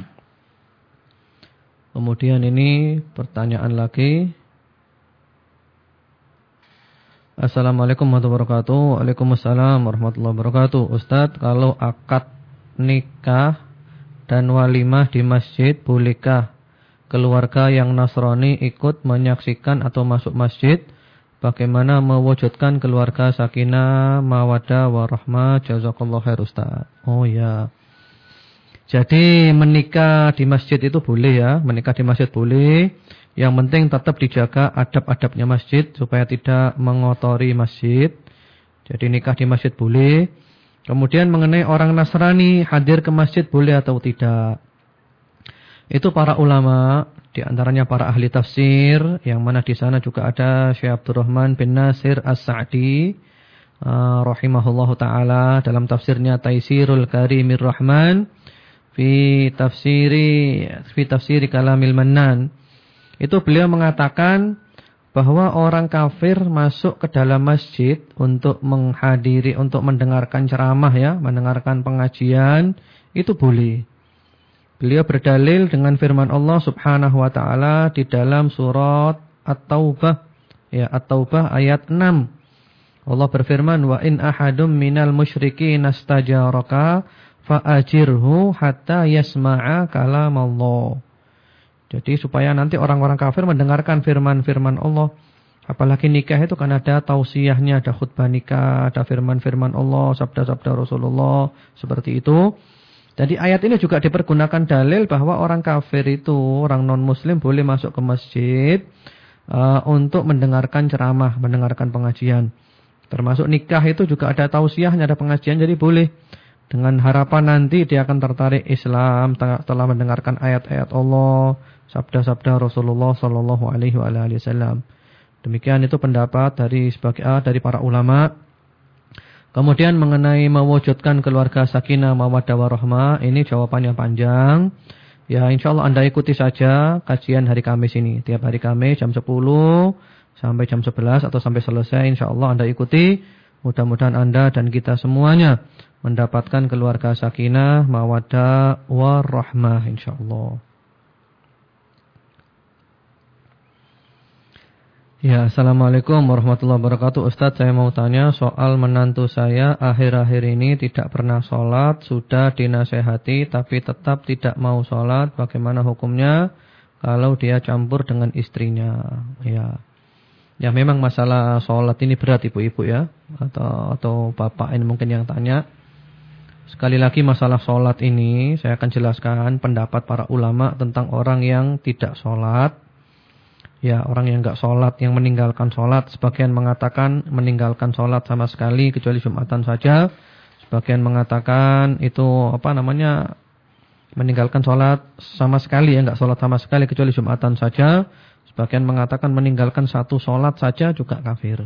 Speaker 1: Kemudian ini pertanyaan lagi. Assalamualaikum warahmatullahi wabarakatuh. Waalaikumsalam warahmatullahi wabarakatuh. Ustadz, kalau akad nikah dan walimah di masjid, bolehkah keluarga yang Nasrani ikut menyaksikan atau masuk masjid? Bagaimana mewujudkan keluarga sakinah, mawaddah, warahmah? Jazakallahu khair Ustaz. Oh ya. Jadi menikah di masjid itu boleh ya. Menikah di masjid boleh. Yang penting tetap dijaga adab-adabnya masjid supaya tidak mengotori masjid. Jadi nikah di masjid boleh. Kemudian mengenai orang Nasrani hadir ke masjid boleh atau tidak. Itu para ulama, di antaranya para ahli tafsir, yang mana di sana juga ada Syekh Abdurrahman bin Nasir As-Sa'di rahimahullahu taala dalam tafsirnya Taisirul Karimir Rahman fi tafsiri Kalamil Mannan. Itu beliau mengatakan bahwa orang kafir masuk ke dalam masjid untuk menghadiri, untuk mendengarkan ceramah ya, mendengarkan pengajian, itu boleh. Beliau berdalil dengan firman Allah Subhanahu wa taala di dalam surat At-Taubah ya, At-Taubah ayat 6. Allah berfirman, "Wa in ahadum minal musyrikin nastajaraka fa'ajirhu hatta yasma'a kalamallah." Jadi supaya nanti orang-orang kafir mendengarkan firman-firman Allah. Apalagi nikah itu kan ada tausiahnya, ada khutbah nikah, ada firman-firman Allah, sabda-sabda Rasulullah, seperti itu. Jadi ayat ini juga dipergunakan dalil bahwa orang kafir itu, orang non-muslim boleh masuk ke masjid untuk mendengarkan ceramah, mendengarkan pengajian. Termasuk nikah itu juga ada tausiahnya, ada pengajian, jadi boleh. Dengan harapan nanti dia akan tertarik Islam setelah mendengarkan ayat-ayat Allah, sabda-sabda Rasulullah sallallahu alaihi wasallam. Demikian itu pendapat dari para ulama. Kemudian mengenai mewujudkan keluarga sakinah, mawaddah warahmah, ini jawabannya panjang. Ya, insyaallah Anda ikuti saja kajian hari Kamis ini. Tiap hari Kamis jam 10 sampai jam 11 atau sampai selesai, insyaallah Anda ikuti. Mudah-mudahan Anda dan kita semuanya mendapatkan keluarga sakinah, mawaddah warahmah insyaallah. Ya, Assalamualaikum warahmatullahi wabarakatuh. Ustadz, saya mau tanya soal menantu saya akhir-akhir ini tidak pernah sholat, sudah dinasehati tapi tetap tidak mau sholat. Bagaimana hukumnya kalau dia campur dengan istrinya? Ya memang masalah sholat ini berat ibu-ibu ya, atau bapak ini mungkin yang tanya. Sekali lagi masalah sholat ini saya akan jelaskan pendapat para ulama tentang orang yang tidak sholat. Ya, orang yang enggak sholat, yang meninggalkan sholat. Sebagian mengatakan meninggalkan sholat sama sekali kecuali Jumatan saja. Sebagian mengatakan itu meninggalkan sholat sama sekali ya, enggak sholat sama sekali kecuali Jumatan saja. Sebagian mengatakan meninggalkan satu sholat saja juga kafir.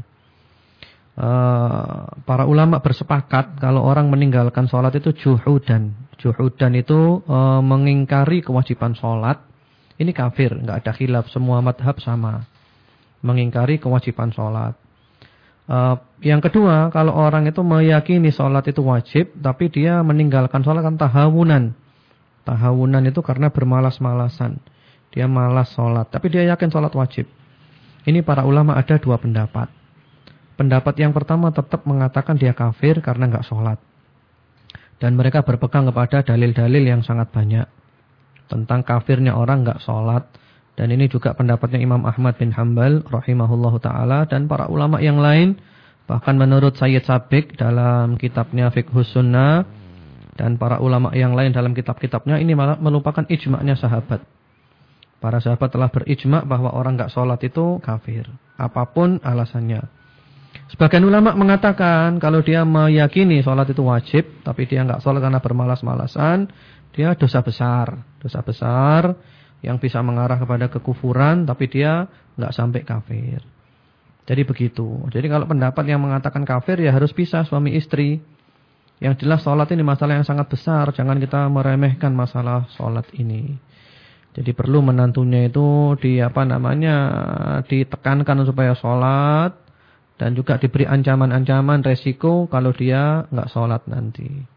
Speaker 1: Para ulama bersepakat kalau orang meninggalkan sholat itu juhudan. Juhudan itu mengingkari kewajiban sholat. Ini kafir, enggak ada khilaf, semua madhab sama. Mengingkari kewajiban sholat. Yang kedua, kalau orang itu meyakini sholat itu wajib, tapi dia meninggalkan sholat kan tahawunan. Tahawunan itu karena bermalas-malasan. Dia malas sholat, tapi dia yakin sholat wajib. Ini para ulama ada dua pendapat. Pendapat yang pertama tetap mengatakan dia kafir karena enggak sholat. Dan mereka berpegang kepada dalil-dalil yang sangat banyak tentang kafirnya orang enggak sholat. Dan ini juga pendapatnya Imam Ahmad bin Hanbal rahimahullahu ta'ala dan para ulama yang lain. Bahkan menurut Sayyid Sabiq dalam kitabnya Fiqhus Sunnah, dan para ulama yang lain dalam kitab-kitabnya, ini malah melupakan ijma'nya sahabat. Para sahabat telah berijma' bahwa orang enggak sholat itu kafir, apapun alasannya. Sebagian ulama mengatakan kalau dia meyakini sholat itu wajib, tapi dia enggak sholat karena bermalas-malasan, dia dosa besar. Dosa besar yang bisa mengarah kepada kekufuran, tapi dia enggak sampai kafir. Jadi begitu. Jadi kalau pendapat yang mengatakan kafir ya harus pisah suami istri. Yang jelas sholat ini masalah yang sangat besar. Jangan kita meremehkan masalah sholat ini. Jadi perlu menantunya itu ditekankan supaya sholat. Dan juga diberi ancaman-ancaman resiko kalau dia enggak sholat nanti.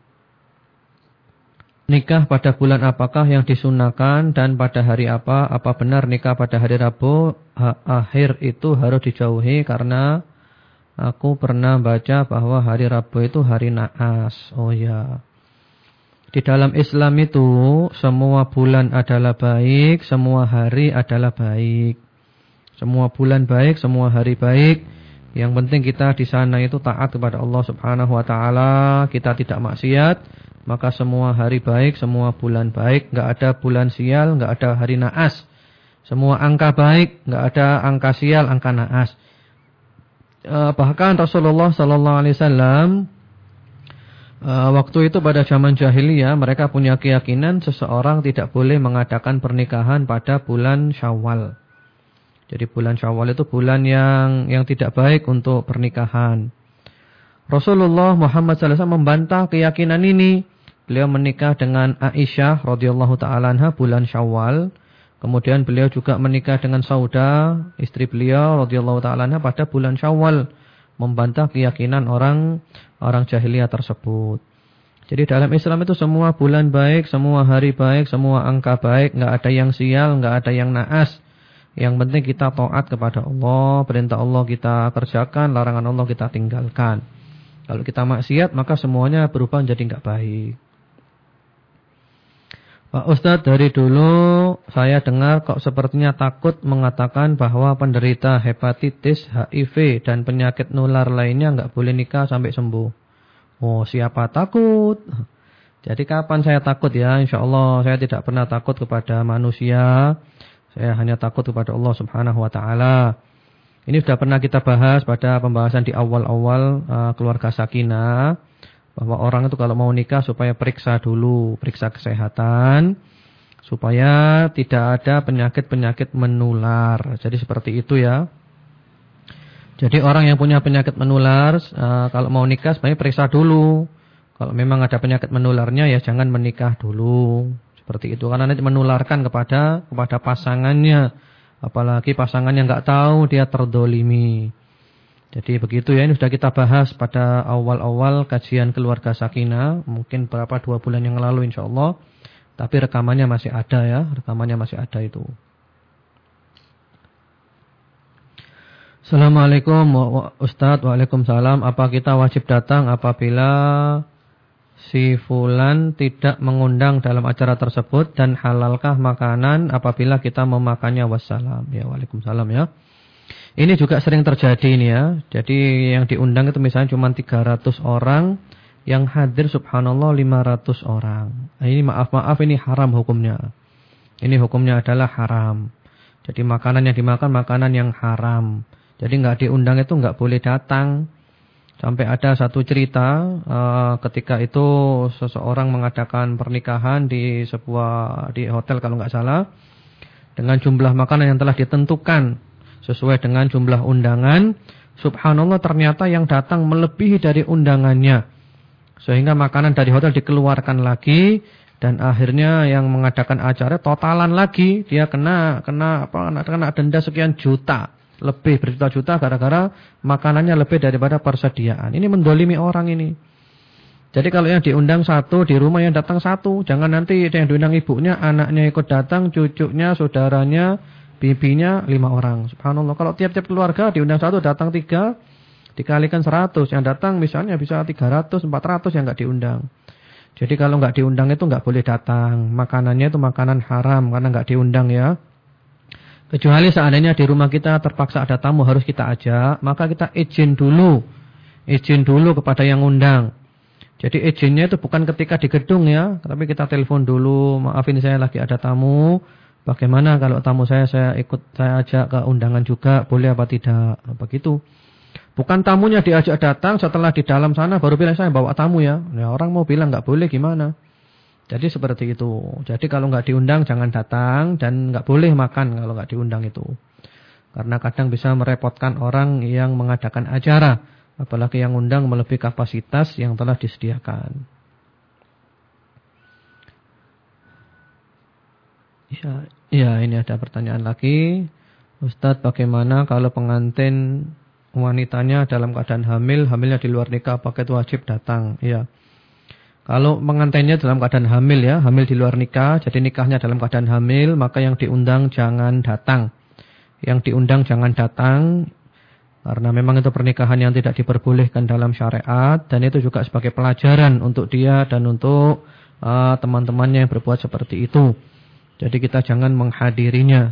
Speaker 1: Nikah pada bulan apakah yang disunahkan dan pada hari apa? Apa benar nikah pada hari Rabu akhir itu harus dijauhi karena aku pernah baca bahwa hari Rabu itu hari naas. Oh ya. Di dalam Islam itu semua bulan adalah baik, semua hari adalah baik. Semua bulan baik, semua hari baik. Yang penting kita di sana itu taat kepada Allah Subhanahu wa taala, kita tidak maksiat. Maka semua hari baik, semua bulan baik, enggak ada bulan sial, enggak ada hari naas. Semua angka baik, enggak ada angka sial, angka naas. Bahkan Rasulullah sallallahu alaihi wasallam waktu itu pada zaman jahiliyah mereka punya keyakinan seseorang tidak boleh mengadakan pernikahan pada bulan Syawal. Jadi bulan Syawal itu bulan yang tidak baik untuk pernikahan. Rasulullah Muhammad sallallahu alaihi wasallam membantah keyakinan ini. Beliau menikah dengan Aisyah radhiyallahu taala anha bulan Syawal. Kemudian beliau juga menikah dengan Sauda, istri beliau radhiyallahu taala anha pada bulan Syawal, membantah keyakinan orang jahiliyah tersebut. Jadi dalam Islam itu semua bulan baik, semua hari baik, semua angka baik, enggak ada yang sial, enggak ada yang naas. Yang penting kita taat kepada Allah, perintah Allah kita kerjakan, larangan Allah kita tinggalkan. Kalau kita maksiat maka semuanya berubah menjadi enggak baik. Pak Ustadz, dari dulu saya dengar kok sepertinya takut mengatakan bahwa penderita hepatitis, HIV, dan penyakit nular lainnya enggak boleh nikah sampai sembuh. Oh, siapa takut? Jadi kapan saya takut ya? Insya Allah saya tidak pernah takut kepada manusia. Saya hanya takut kepada Allah Subhanahu wa taala. Ini sudah pernah kita bahas pada pembahasan di awal-awal keluarga sakinah. Bahwa orang itu kalau mau nikah supaya periksa dulu, periksa kesehatan. Supaya tidak ada penyakit-penyakit menular. Jadi seperti itu ya. Jadi orang yang punya penyakit menular, kalau mau nikah sebenarnya periksa dulu. Kalau memang ada penyakit menularnya ya jangan menikah dulu. Seperti itu. Karena nanti menularkan kepada pasangannya. Apalagi pasangannya nggak tahu dia terdolimi. Jadi begitu ya, ini sudah kita bahas pada awal-awal kajian keluarga sakinah. Mungkin 2 bulan yang lalu insyaAllah. Tapi rekamannya masih ada ya, rekamannya masih ada itu. Assalamualaikum Ustadz. Waalaikumsalam. Apa kita wajib datang apabila si fulan tidak mengundang dalam acara tersebut? Dan halalkah makanan apabila kita memakannya? Wassalam. Ya, waalaikumsalam ya. Ini juga sering terjadi ini ya. Jadi yang diundang itu misalnya cuma 300 orang, yang hadir subhanallah 500 orang. Nah, ini maaf ini haram hukumnya. Ini hukumnya adalah haram. Jadi makanan yang dimakan makanan yang haram. Jadi enggak diundang itu enggak boleh datang. Sampai ada satu cerita ketika itu seseorang mengadakan pernikahan di hotel kalau enggak salah, dengan jumlah makanan yang telah ditentukan sesuai dengan jumlah undangan. Subhanallah ternyata yang datang melebihi dari undangannya. Sehingga makanan dari hotel dikeluarkan lagi. Dan akhirnya yang mengadakan acara totalan lagi. Dia kena denda sekian juta. Lebih berjuta-juta gara-gara makanannya lebih daripada persediaan. Ini mendolimi orang ini. Jadi kalau yang diundang satu, di rumah yang datang satu. Jangan nanti yang diundang ibunya, anaknya ikut datang, cucunya, saudaranya, bibinya 5 orang. Subhanallah. Kalau tiap-tiap keluarga diundang satu, datang 3, dikalikan 100. Yang datang misalnya bisa 300, 400 yang enggak diundang. Jadi kalau enggak diundang itu enggak boleh datang. Makanannya itu makanan haram karena enggak diundang ya. Kecuali seandainya di rumah kita terpaksa ada tamu harus kita ajak, maka kita izin dulu. Izin dulu kepada yang undang. Jadi izinnya itu bukan ketika di gedung ya, tapi kita telepon dulu, maaf ini saya lagi ada tamu, bagaimana kalau tamu saya ajak ke undangan juga, boleh apa tidak, begitu. Bukan tamunya diajak datang, setelah di dalam sana baru bilang saya bawa tamu ya. Ya orang mau bilang nggak boleh gimana. Jadi seperti itu. Jadi kalau nggak diundang jangan datang dan nggak boleh makan kalau nggak diundang itu. Karena kadang bisa merepotkan orang yang mengadakan acara. Apalagi yang undang melebihi kapasitas yang telah disediakan. Ya, ini ada pertanyaan lagi. Ustadz, bagaimana kalau pengantin wanitanya dalam keadaan hamilnya di luar nikah, apakah itu wajib datang? Ya. Kalau pengantinnya dalam keadaan hamil ya, hamil di luar nikah, jadi nikahnya dalam keadaan hamil, maka yang diundang jangan datang. Yang diundang jangan datang. Karena memang itu pernikahan yang tidak diperbolehkan dalam syariat. Dan itu juga sebagai pelajaran untuk dia dan untuk teman-temannya yang berbuat seperti itu. Jadi kita jangan menghadirinya.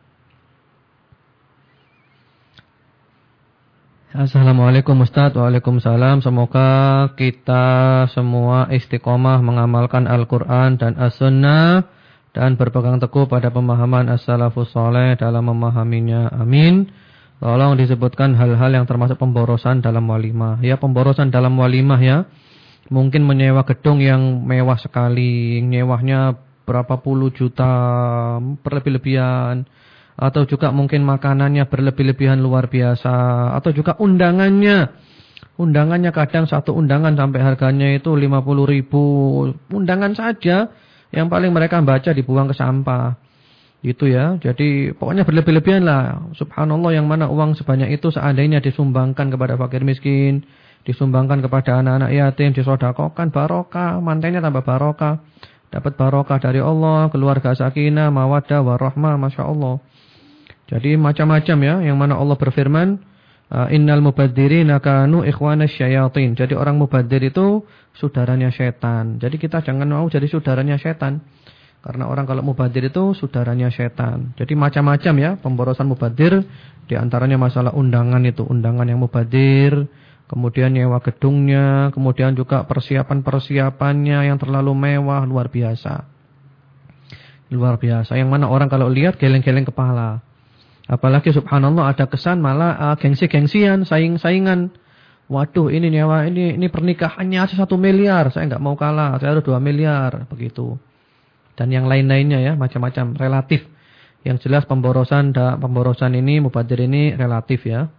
Speaker 1: Assalamualaikum Ustaz. Waalaikumsalam. Semoga kita semua istiqomah mengamalkan Al-Quran dan As-Sunnah. Dan berpegang teguh pada pemahaman As-Salafus Saleh dalam memahaminya. Amin. Tolong disebutkan hal-hal yang termasuk pemborosan dalam walimah. Ya, pemborosan dalam walimah ya. Mungkin menyewa gedung yang mewah sekali. Nyewahnya berapa puluh juta berlebih-lebihan. Atau juga mungkin makanannya berlebih-lebihan luar biasa. Atau juga undangannya. Undangannya kadang satu undangan sampai harganya itu 50.000. Undangan saja. Yang paling mereka baca dibuang ke sampah. Gitu ya. Jadi pokoknya berlebih-lebihan lah. Subhanallah, yang mana uang sebanyak itu seandainya disumbangkan kepada fakir miskin, disumbangkan kepada anak-anak yatim, disedekahkan, barokah, mantennya tambah barokah. Dapat barokah dari Allah, keluarga sakinah, mawaddah, warahmah, Masya Allah. Jadi macam-macam ya. Yang mana Allah berfirman, innal mubadzirina kanu ikhwanas syayatin. Jadi orang mubadzir itu saudaranya setan. Jadi kita jangan mau jadi saudaranya setan. Karena orang kalau mubadzir itu saudaranya setan. Jadi macam-macam ya pemborosan mubadzir. Di antaranya masalah undangan itu. Undangan yang mubadzir. Kemudian nyewa gedungnya. Kemudian juga persiapan-persiapannya yang terlalu mewah. Luar biasa. Luar biasa. Yang mana orang kalau lihat geleng-geleng kepala. Apalagi subhanallah ada kesan malah gengsi-gengsian. Saing-saingan. Waduh ini nyewa ini pernikahannya 1 miliar. Saya nggak mau kalah. Saya harus 2 miliar. Begitu. Dan yang lain-lainnya ya, macam-macam, relatif. Yang jelas pemborosan ini, mubadzir ini relatif ya.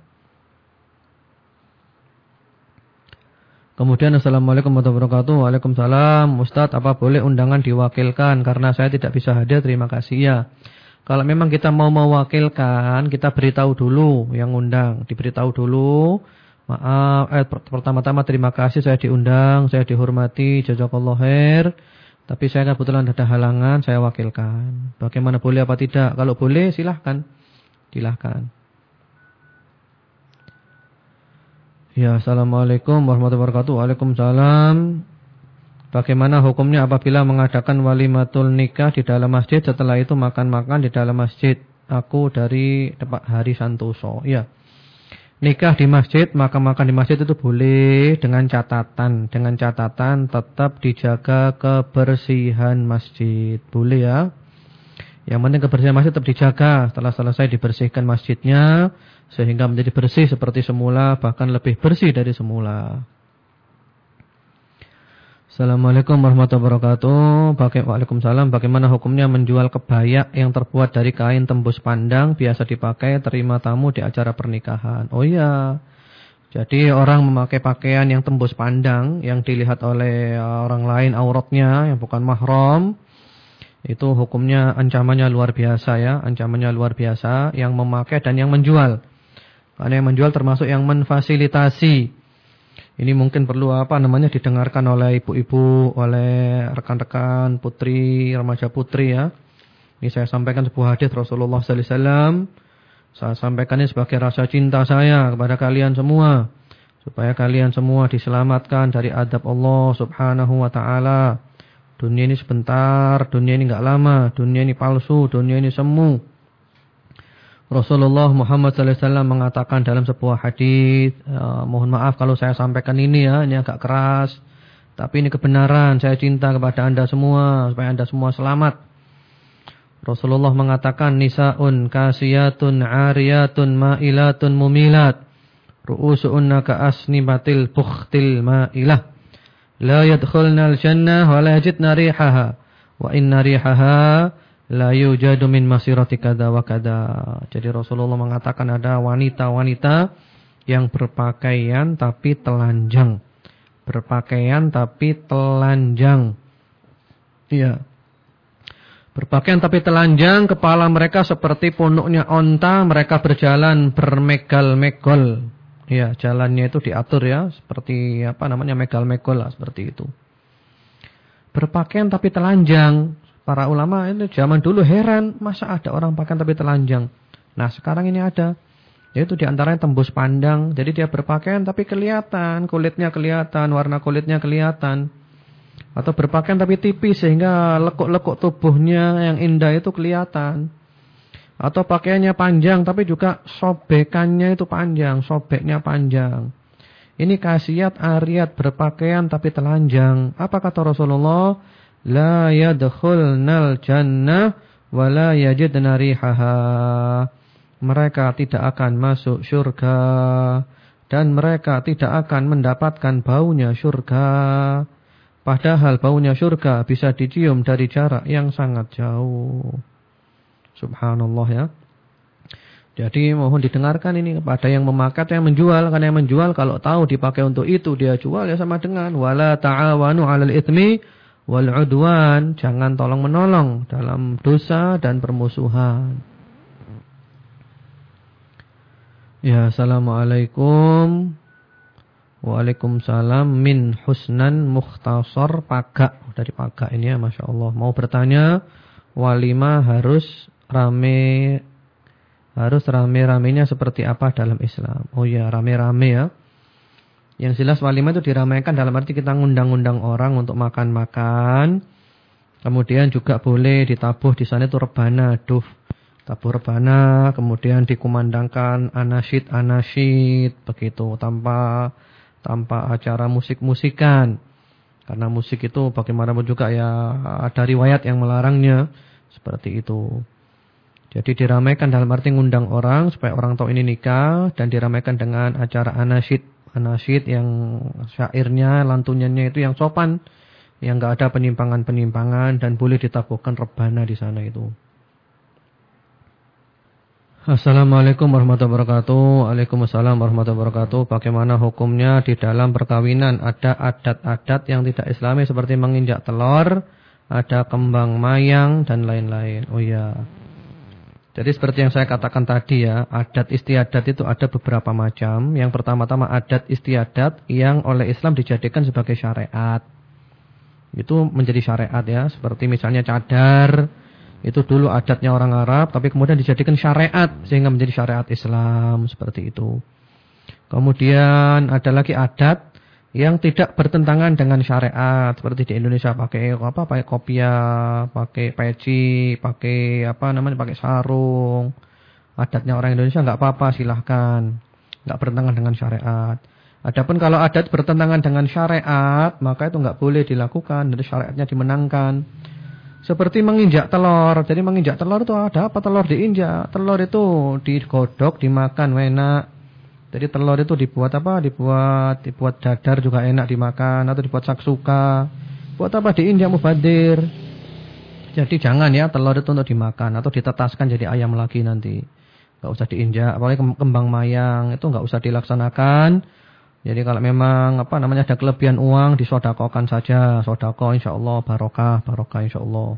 Speaker 1: Kemudian Assalamualaikum warahmatullahi wabarakatuh. Waalaikumsalam. Ustadz, apa boleh undangan diwakilkan? Karena saya tidak bisa hadir, terima kasih ya. Kalau memang kita mau mewakilkan, kita beritahu dulu yang undang. Diberitahu dulu. Maaf, pertama-tama terima kasih saya diundang, saya dihormati, jazakallahu khair. Tapi saya kebetulan ada halangan, saya wakilkan. Bagaimana, boleh apa tidak? Kalau boleh silahkan. Silahkan. Ya, Assalamualaikum warahmatullahi wabarakatuh. Waalaikumsalam. Bagaimana hukumnya apabila mengadakan walimatul nikah di dalam masjid, setelah itu makan-makan di dalam masjid? Aku dari Pak Hari Santoso. Ya. Nikah di masjid, makan-makan di masjid itu boleh dengan catatan. Dengan catatan tetap dijaga kebersihan masjid. Boleh ya. Yang penting kebersihan masjid tetap dijaga. Setelah selesai dibersihkan masjidnya. Sehingga menjadi bersih seperti semula. Bahkan lebih bersih dari semula. Assalamualaikum warahmatullahi wabarakatuh. Waalaikumsalam. Bagaimana hukumnya menjual kebaya yang terbuat dari kain tembus pandang, biasa dipakai terima tamu di acara pernikahan? Oh iya. Jadi orang memakai pakaian yang tembus pandang, yang dilihat oleh orang lain auratnya, yang bukan mahram, itu hukumnya ancamannya luar biasa ya. Ancamannya luar biasa yang memakai dan yang menjual. Karena yang menjual termasuk yang memfasilitasi. Ini mungkin perlu didengarkan oleh ibu-ibu, oleh rekan-rekan putri, remaja putri ya. Ini saya sampaikan sebuah hadis Rasulullah sallallahu alaihi wasallam. Saya sampaikan ini sebagai rasa cinta saya kepada kalian semua, supaya kalian semua diselamatkan dari adab Allah Subhanahu wa taala. Dunia ini sebentar, dunia ini enggak lama, dunia ini palsu, dunia ini semu. Rasulullah Muhammad sallallahu alaihi wasallam mengatakan dalam sebuah hadis, mohon maaf kalau saya sampaikan ini ya, ini agak keras, Tapi ini kebenaran, saya cinta kepada Anda semua supaya Anda semua selamat. Rasulullah mengatakan nisaun kasiyatun 'ariyatun ma'ilatun mumilat ru'usuhunna ka'asnimatil bukhtil ma'ilah la yadkhulnal jannah wa la yajidna rihaha wa inna rihaha la yujadu min masirati kada wa kada. Jadi Rasulullah mengatakan ada wanita-wanita yang berpakaian tapi telanjang. Berpakaian tapi telanjang. Iya. Berpakaian tapi telanjang, kepala mereka seperti punuknya onta, mereka berjalan bermegal-megol. Ya, jalannya itu diatur ya, seperti megal-megol lah, seperti itu. Berpakaian tapi telanjang. Para ulama itu zaman dulu heran, masa ada orang pakaian tapi telanjang. Nah, sekarang ini ada. Yaitu diantaranya tembus pandang. Jadi dia berpakaian tapi kelihatan, kulitnya kelihatan, warna kulitnya kelihatan. Atau berpakaian tapi tipis sehingga lekuk-lekuk tubuhnya yang indah itu kelihatan. Atau pakaiannya panjang tapi juga sobekannya itu panjang, sobeknya panjang. Ini khasiat ariyat berpakaian tapi telanjang. Apa kata Rasulullah? La yadkhulnal jannah wa la yajidna rihaha. Mereka tidak akan masuk surga dan mereka tidak akan mendapatkan baunya surga. Padahal baunya surga bisa dicium dari jarak yang sangat jauh. Subhanallah ya. Jadi mohon didengarkan ini kepada yang memakai atau yang menjual. Karena yang menjual kalau tahu dipakai untuk itu dia jual ya sama dengan wala ta'awanu 'alal itsmi wal 'udwan. Jangan tolong menolong dalam dosa dan permusuhan. Ya, assalamualaikum. Waalaikumsalam. Min Husnan Mukhtasar Pagak. Dari Pagak ini ya, Masya Allah. Mau bertanya, walimah harus rame-ramenya seperti apa dalam Islam? Oh ya, rame-rame ya. Yang jelas walimah itu diramaikan dalam arti kita ngundang-undang orang untuk makan-makan. Kemudian juga boleh ditabuh di sana itu rebana, duf. Tabuh rebana, kemudian dikumandangkan anasyid begitu tanpa acara musik-musikan. Karena musik itu bagaimanapun juga ya ada riwayat yang melarangnya seperti itu. Jadi diramaikan dalam arti ngundang orang supaya orang tahu ini nikah dan diramaikan dengan acara anasyid yang syairnya, lantunannya itu yang sopan, yang enggak ada penyimpangan-penyimpangan dan boleh ditabuhkan rebana di sana itu. Assalamualaikum warahmatullahi wabarakatuh. Waalaikumsalam warahmatullahi wabarakatuh. Bagaimana hukumnya di dalam perkawinan? Ada adat-adat yang tidak islami seperti menginjak telur, ada kembang mayang dan lain-lain. Oh ya. Jadi seperti yang saya katakan tadi ya, adat istiadat itu ada beberapa macam. Yang pertama-tama adat istiadat yang oleh Islam dijadikan sebagai syariat. Itu menjadi syariat ya, seperti misalnya cadar. Itu dulu adatnya orang Arab, tapi kemudian dijadikan syariat sehingga menjadi syariat Islam seperti itu. Kemudian ada lagi adat yang tidak bertentangan dengan syariat, seperti di Indonesia pakai kopiah, pakai peci, pakai pakai sarung. Adatnya orang Indonesia enggak apa-apa, silahkan. Enggak bertentangan dengan syariat. Adapun kalau adat bertentangan dengan syariat, maka itu enggak boleh dilakukan, dan syariatnya dimenangkan. Seperti menginjak telur. Jadi menginjak telur itu ada apa? Telur diinjak. Telur itu digodok, dimakan enak. Jadi telur itu dibuat apa? Dibuat dadar juga enak dimakan, atau dibuat saksuka. Buat apa? Diinjak mubadir. Jadi jangan ya telur itu untuk dimakan atau ditetaskan jadi ayam lagi nanti. Enggak usah diinjak. Apalagi kembang mayang itu enggak usah dilaksanakan. Jadi kalau memang ada kelebihan uang disedekahkan saja, sedekah insyaallah barokah insyaallah.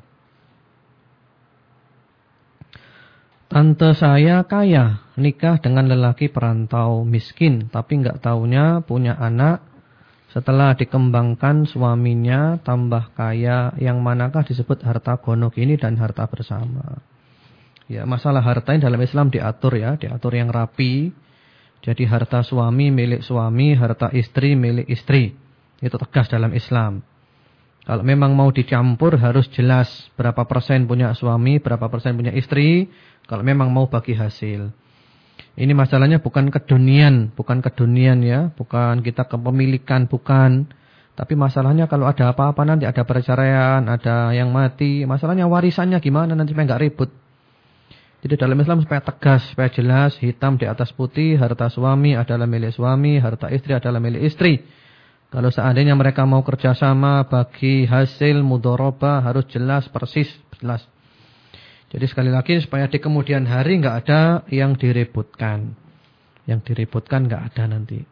Speaker 1: Tante saya kaya, nikah dengan lelaki perantau miskin, tapi enggak taunya punya anak. Setelah dikembangkan suaminya tambah kaya, yang manakah disebut harta gono gini dan harta bersama. Ya, masalah harta ini dalam Islam diatur ya, diatur yang rapi. Jadi harta suami milik suami, harta istri milik istri. Itu tegas dalam Islam. Kalau memang mau dicampur harus jelas berapa persen punya suami, berapa persen punya istri. Kalau memang mau bagi hasil. Ini masalahnya bukan kedunian ya. Bukan kita kepemilikan, bukan. Tapi masalahnya kalau ada apa-apa nanti, ada perceraian, ada yang mati, masalahnya warisannya gimana nanti supaya nggak ribut. Jadi dalam Islam supaya tegas, supaya jelas, hitam di atas putih, harta suami adalah milik suami, harta istri adalah milik istri. Kalau seandainya mereka mau kerjasama bagi hasil mudharabah harus jelas, persis, jelas. Jadi sekali lagi supaya di kemudian hari nggak ada yang diributkan. Yang diributkan nggak ada nanti.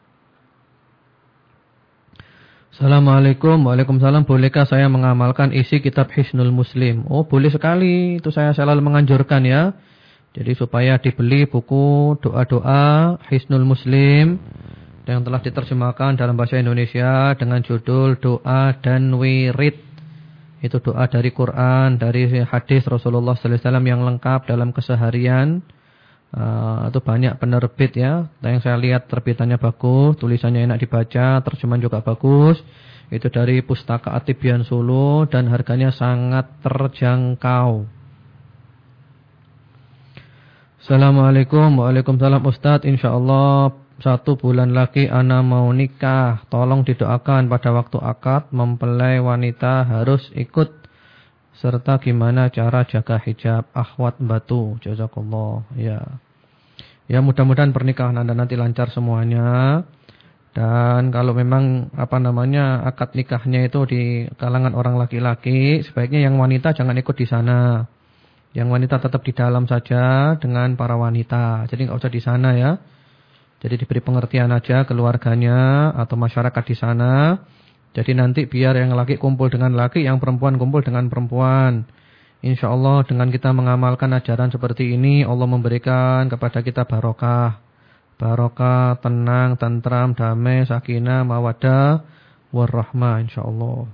Speaker 1: Assalamualaikum. Waalaikumsalam. Bolehkah saya mengamalkan isi kitab Hisnul Muslim? Oh, boleh sekali. Itu saya selalu menganjurkan ya. Jadi supaya dibeli buku doa-doa Hisnul Muslim yang telah diterjemahkan dalam bahasa Indonesia dengan judul Doa dan Wirid. Itu doa dari Quran, dari hadis Rasulullah sallallahu alaihi wasallam yang lengkap dalam keseharian. Itu banyak penerbit ya. Yang saya lihat terbitannya bagus, tulisannya enak dibaca, terjemahan juga bagus. Itu dari Pustaka Atibian Solo dan harganya sangat terjangkau. Assalamualaikum. Waalaikumsalam Ustadz. InsyaAllah 1 bulan lagi ana mau nikah. Tolong didoakan pada waktu akad mempelai wanita harus ikut. Serta gimana cara jaga hijab. Akhwat Batu. Jazakallah. Ya mudah-mudahan pernikahan Anda nanti lancar semuanya. Dan kalau memang akad nikahnya itu di kalangan orang laki-laki, sebaiknya yang wanita jangan ikut di sana. Yang wanita tetap di dalam saja dengan para wanita. Jadi enggak usah di sana ya. Jadi diberi pengertian aja keluarganya atau masyarakat di sana. Jadi nanti biar yang laki kumpul dengan laki, yang perempuan kumpul dengan perempuan. InsyaAllah dengan kita mengamalkan ajaran seperti ini, Allah memberikan kepada kita barokah. Barokah, tenang, tentram, damai, sakinah, mawaddah, warahmah insyaAllah.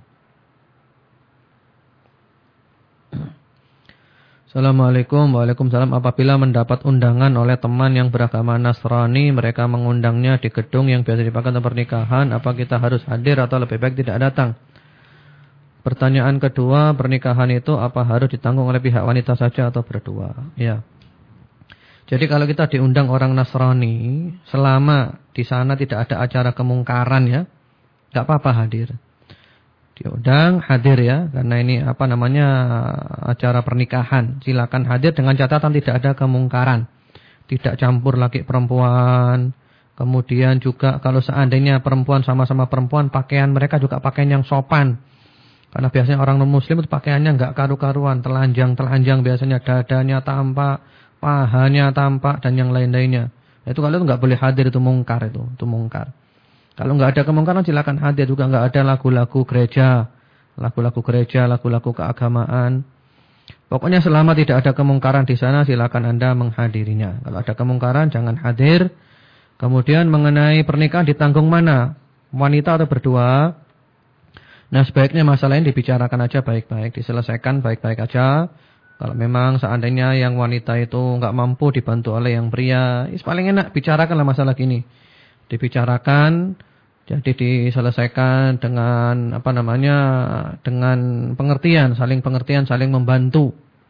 Speaker 1: Assalamualaikum. Waalaikumsalam. Apabila mendapat undangan oleh teman yang beragama Nasrani, mereka mengundangnya di gedung yang biasa dipakai untuk pernikahan, apa kita harus hadir atau lebih baik tidak datang? Pertanyaan kedua, pernikahan itu apa harus ditanggung oleh pihak wanita saja atau berdua? Ya. Jadi kalau kita diundang orang Nasrani, selama di sana tidak ada acara kemungkaran ya, enggak apa-apa hadir. Diundang hadir ya, karena ini acara pernikahan. Silakan hadir dengan catatan tidak ada kemungkaran. Tidak campur laki perempuan. Kemudian juga kalau seandainya perempuan sama-sama perempuan, pakaian mereka juga pakaian yang sopan. Karena biasanya orang non-muslim itu pakaiannya enggak karu-karuan, telanjang biasanya, dadanya tampak, pahanya tampak dan yang lain-lainnya. Itu kalau itu enggak boleh hadir, itu mungkar itu mungkar. Kalau enggak ada kemungkaran silakan hadir, juga enggak ada lagu-lagu gereja, lagu-lagu keagamaan. Pokoknya selama tidak ada kemungkaran di sana silakan Anda menghadirinya. Kalau ada kemungkaran jangan hadir. Kemudian mengenai pernikahan ditanggung mana? Wanita atau berdua? Nah, sebaiknya masalah ini dibicarakan aja baik-baik, diselesaikan baik-baik aja. Kalau memang seandainya yang wanita itu enggak mampu dibantu oleh yang pria, paling enak bicarakanlah masalah gini. Dibicarakan, jadi diselesaikan dengan dengan pengertian, saling membantu.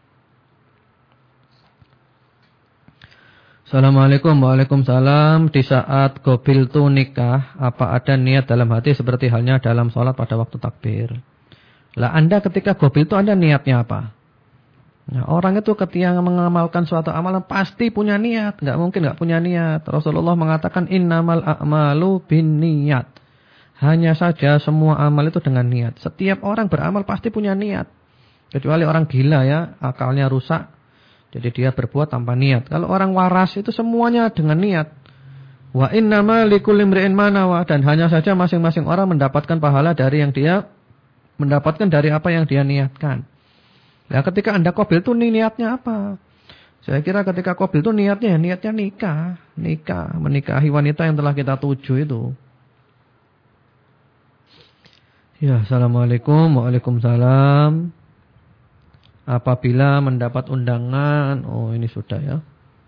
Speaker 1: Assalamualaikum. Waalaikumsalam. Di saat qabiltu nikah, apa ada niat dalam hati seperti halnya dalam sholat pada waktu takbir? Lah Anda ketika qabiltu Anda niatnya apa? Nah, orang itu ketika mengamalkan suatu amalan pasti punya niat, enggak mungkin enggak punya niat. Rasulullah mengatakan innamal a'malu binniyat. Hanya saja semua amal itu dengan niat. Setiap orang beramal pasti punya niat. Kecuali orang gila ya, akalnya rusak. Jadi dia berbuat tanpa niat. Kalau orang waras itu semuanya dengan niat. Wa innamal likulli imri'in ma nawa, dan hanya saja masing-masing orang mendapatkan pahala dari yang dia mendapatkan dari apa yang dia niatkan. Nah, ketika Anda qabil itu niatnya apa? Saya kira ketika qabil itu niatnya nikah, menikahi wanita yang telah kita tuju itu. Ya, assalamualaikum. Waalaikumsalam. Apabila mendapat undangan, ini sudah ya.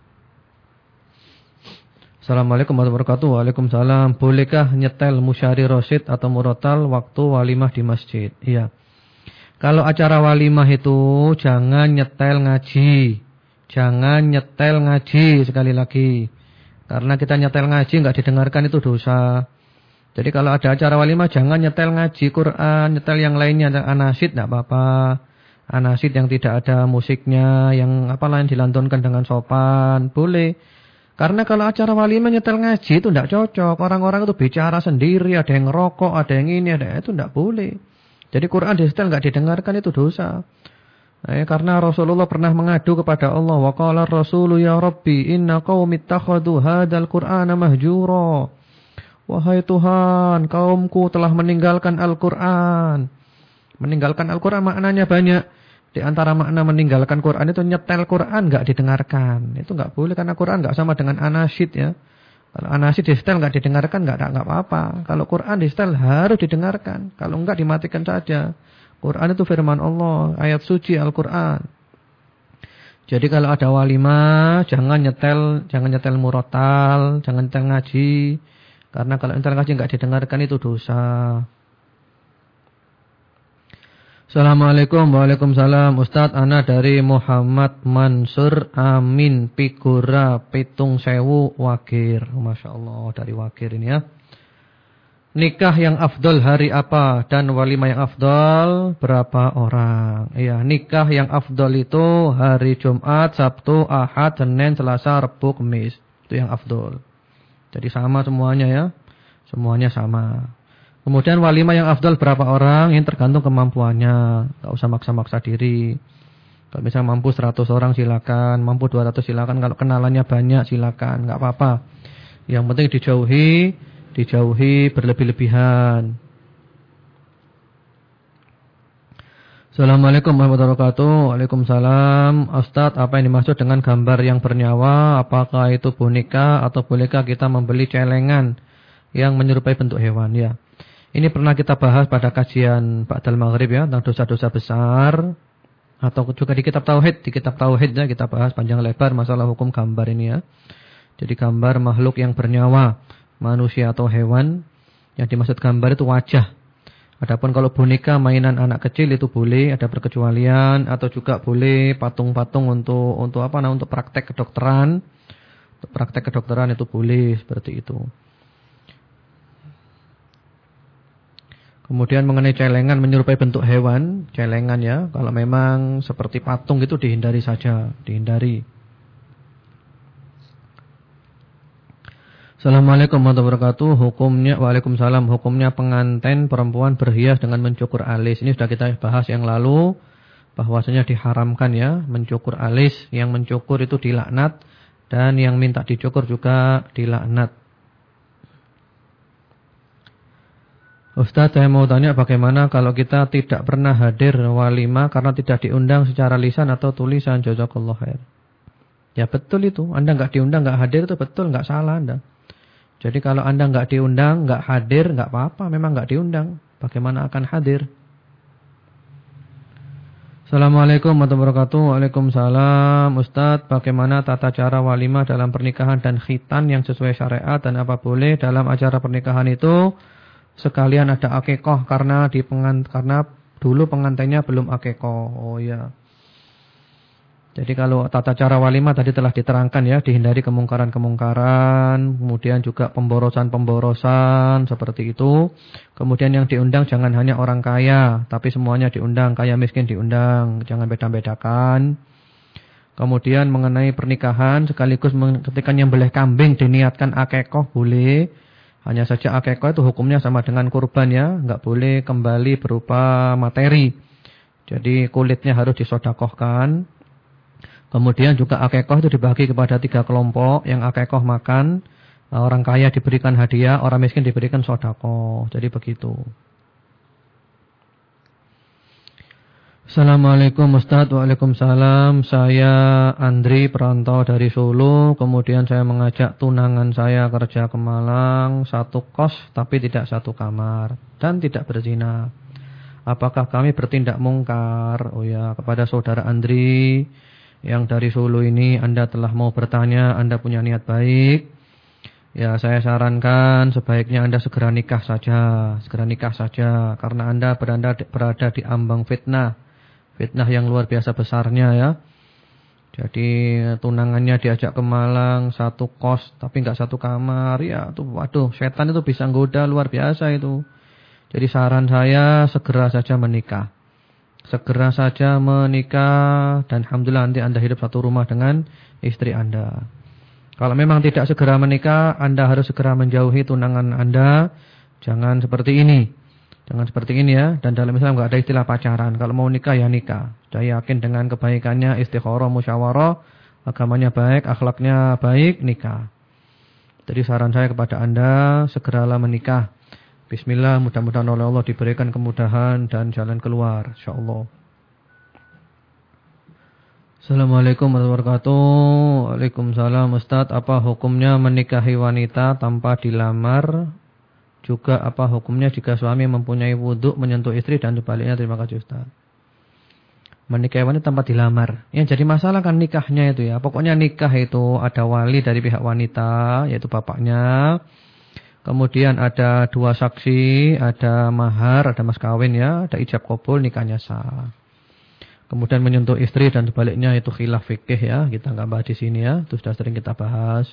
Speaker 1: Assalamualaikum warahmatullahi wabarakatuh. Waalaikumsalam. Bolehkah nyetel musyari rosid atau murotal waktu walimah di masjid? Iya. Kalau acara walimah itu jangan nyetel ngaji. Jangan nyetel ngaji sekali lagi. Karena kita nyetel ngaji enggak didengarkan itu dosa. Jadi kalau ada acara walimah jangan nyetel ngaji Quran, nyetel yang lainnya, anasyid enggak apa-apa. Anasyid yang tidak ada musiknya, yang lain dilantunkan dengan sopan, boleh. Karena kalau acara walimah nyetel ngaji itu enggak cocok. Orang-orang itu bicara sendiri, ada yang ngerokok, ada yang ini, ada itu enggak boleh. Jadi Quran disetel enggak didengarkan itu dosa. Karena Rasulullah pernah mengadu kepada Allah, wa qala ar-rasulu ya rabbi inna qaumi ittakhadhu hadzal qur'ana mahjura. Wahai Tuhan, kaumku telah meninggalkan Al-Qur'an. Meninggalkan Al-Qur'an maknanya banyak. Di antara makna meninggalkan Quran itu nyetel Quran enggak didengarkan. Itu enggak boleh karena Quran enggak sama dengan anasyid ya. Kalau anasyid disetel enggak didengarkan enggak apa-apa. Kalau Quran disetel harus didengarkan. Kalau enggak dimatikan saja. Quran itu firman Allah, ayat suci Al-Qur'an. Jadi kalau ada walimah jangan nyetel murotal, jangan nyetel ngaji. Karena kalau nyetel ngaji enggak didengarkan itu dosa. Assalamualaikum. Waalaikumsalam. Ustaz, ana dari Muhammad Mansur Amin Pigura Pitung Sewu Wagir. Masya Allah, dari Wagir ini ya. Nikah yang afdol hari apa dan walimah yang afdol berapa orang? Iya, nikah yang afdol itu hari Jumat, Sabtu, Ahad, Senin, Selasa, Rabu, Kamis. Itu yang afdol. Jadi sama semuanya ya. Semuanya sama. Kemudian walimah yang afdol berapa orang? Ini tergantung kemampuannya. Enggak usah maksa-maksa diri. Kalau misalnya mampu 100 orang silakan, mampu 200 silakan, kalau kenalannya banyak silakan, enggak apa-apa. Yang penting dijauhi berlebih-lebihan. Assalamualaikum warahmatullahi wabarakatuh. Waalaikumsalam. Ustaz, apa yang dimaksud dengan gambar yang bernyawa? Apakah itu boneka atau bolehkah kita membeli celengan yang menyerupai bentuk hewan? Ya. Ini pernah kita bahas pada kajian Ba'dal Maghrib ya, tentang dosa-dosa besar. Atau juga di kitab Tauhid. Di kitab Tauhid ya, kita bahas panjang lebar masalah hukum gambar ini ya. Jadi gambar makhluk yang bernyawa, manusia atau hewan. Yang dimaksud gambar itu wajah. Adapun kalau boneka mainan anak kecil itu boleh, ada perkecualian. Atau juga boleh patung-patung untuk praktek kedokteran. Untuk praktek kedokteran itu boleh seperti itu. Kemudian mengenai celengan menyerupai bentuk hewan, celengan ya, kalau memang seperti patung itu dihindari saja, dihindari. Assalamualaikum warahmatullahi wabarakatuh. Waalaikumsalam. Hukumnya pengantin perempuan berhias dengan mencukur alis. Ini sudah kita bahas yang lalu, bahwasanya diharamkan ya, mencukur alis. Yang mencukur itu dilaknat dan yang minta dicukur juga dilaknat. Ustaz, saya mau tanya bagaimana kalau kita tidak pernah hadir walimah karena tidak diundang secara lisan atau tulisan. Jazakallahu khair. Ya betul itu. Anda enggak diundang, enggak hadir itu betul, enggak salah Anda. Jadi kalau Anda enggak diundang, enggak hadir, enggak apa-apa, memang enggak diundang. Bagaimana akan hadir? Assalamualaikum warahmatullahi wabarakatuh. Waalaikumsalam. Ustaz, bagaimana tata cara walimah dalam pernikahan dan khitan yang sesuai syariat dan apa boleh dalam acara pernikahan itu sekalian ada akikoh karena dulu pengantinnya belum akikoh. Oh ya. Jadi kalau tata cara walimah tadi telah diterangkan ya, dihindari kemungkaran-kemungkaran, kemudian juga pemborosan seperti itu. Kemudian yang diundang jangan hanya orang kaya, tapi semuanya diundang, kaya miskin diundang, jangan beda-bedakan. Kemudian mengenai pernikahan sekaligus ketika nyembelih kambing diniatkan akikoh boleh. Hanya saja akikah itu hukumnya sama dengan kurban ya, enggak boleh kembali berupa materi. Jadi kulitnya harus disedekahkan. Kemudian juga akikah itu dibagi kepada 3 kelompok, yang akikah makan, orang kaya diberikan hadiah, orang miskin diberikan sedekah. Jadi begitu. Assalamualaikum Ustaz. Waalaikumsalam. Saya Andri, perantau dari Solo. Kemudian saya mengajak tunangan saya kerja ke Malang, satu kos tapi tidak satu kamar dan tidak berzina. Apakah kami bertindak mungkar? Oh ya, kepada saudara Andri yang dari Solo ini, Anda telah mau bertanya, Anda punya niat baik. Ya, saya sarankan sebaiknya Anda segera nikah saja, karena Anda berada di ambang fitnah yang luar biasa besarnya ya. Jadi tunangannya diajak ke Malang, satu kos tapi enggak satu kamar. Ya, tuh waduh, setan itu bisa goda luar biasa itu. Jadi saran saya segera saja menikah. Segera saja menikah dan alhamdulillah nanti Anda hidup satu rumah dengan istri Anda. Kalau memang tidak segera menikah, Anda harus segera menjauhi tunangan Anda. Jangan seperti ini. Jangan seperti ini ya. Dan dalam Islam enggak ada istilah pacaran. Kalau mau nikah ya nikah. Saya yakin dengan kebaikannya, istikharah, musyawarah, agamanya baik, akhlaknya baik, nikah. Jadi saran saya kepada Anda, segeralah menikah. Bismillah, mudah-mudahan oleh Allah diberikan kemudahan dan jalan keluar, insyaallah. Assalamualaikum warahmatullahi wabarakatuh. Waalaikumsalam. Ustaz, apa hukumnya menikahi wanita tanpa dilamar? Juga apa hukumnya jika suami mempunyai wudhu menyentuh istri dan sebaliknya? Terima kasih Ustaz. Menikahi wanita tanpa dilamar. Yang jadi masalah kan nikahnya itu ya. Pokoknya nikah itu ada wali dari pihak wanita, yaitu bapaknya. Kemudian ada 2 saksi, ada mahar, ada mas kawin ya, ada ijab qabul, nikahnya sah. Kemudian menyentuh istri dan sebaliknya itu khilaf fikih ya. Kita enggak bahas di sini ya. Itu sudah sering kita bahas.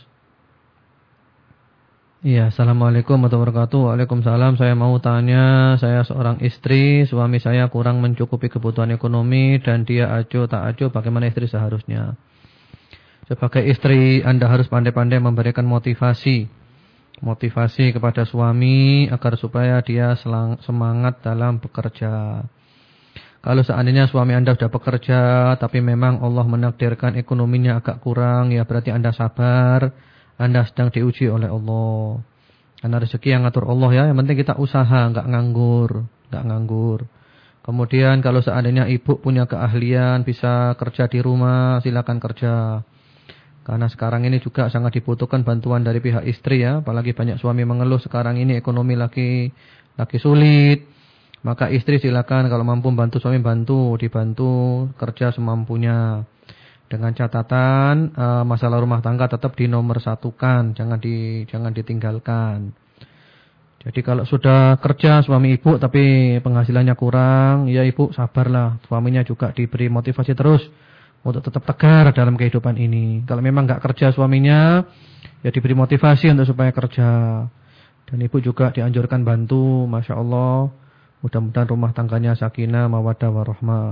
Speaker 1: Iya, assalamualaikum warahmatullahi wabarakatuh. Waalaikumsalam. Saya mau tanya, saya seorang istri, suami saya kurang mencukupi kebutuhan ekonomi dan dia acuh tak acuh, bagaimana istri seharusnya? Sebagai istri, Anda harus pandai-pandai memberikan motivasi kepada suami agar supaya dia semangat dalam bekerja. Kalau seandainya suami Anda sudah bekerja tapi memang Allah menakdirkan ekonominya agak kurang, ya berarti Anda sabar. Anda sedang diuji oleh Allah. Karena rezeki yang ngatur Allah ya. Yang penting kita usaha, enggak nganggur. Kemudian kalau seandainya ibu punya keahlian, bisa kerja di rumah, silakan kerja. Karena sekarang ini juga sangat dibutuhkan bantuan dari pihak istri ya. Apalagi banyak suami mengeluh sekarang ini ekonomi lagi sulit. Maka istri silakan kalau mampu bantu suami, dibantu kerja semampunya. Dengan catatan masalah rumah tangga tetap dinomorsatukan, jangan ditinggalkan. Jadi kalau sudah kerja suami ibu tapi penghasilannya kurang, ya ibu sabarlah. Suaminya juga diberi motivasi terus untuk tetap tegar dalam kehidupan ini. Kalau memang enggak kerja suaminya, ya diberi motivasi untuk supaya kerja. Dan ibu juga dianjurkan bantu, Masya Allah. Mudah-mudahan rumah tangganya sakinah, mawaddah, warahmah.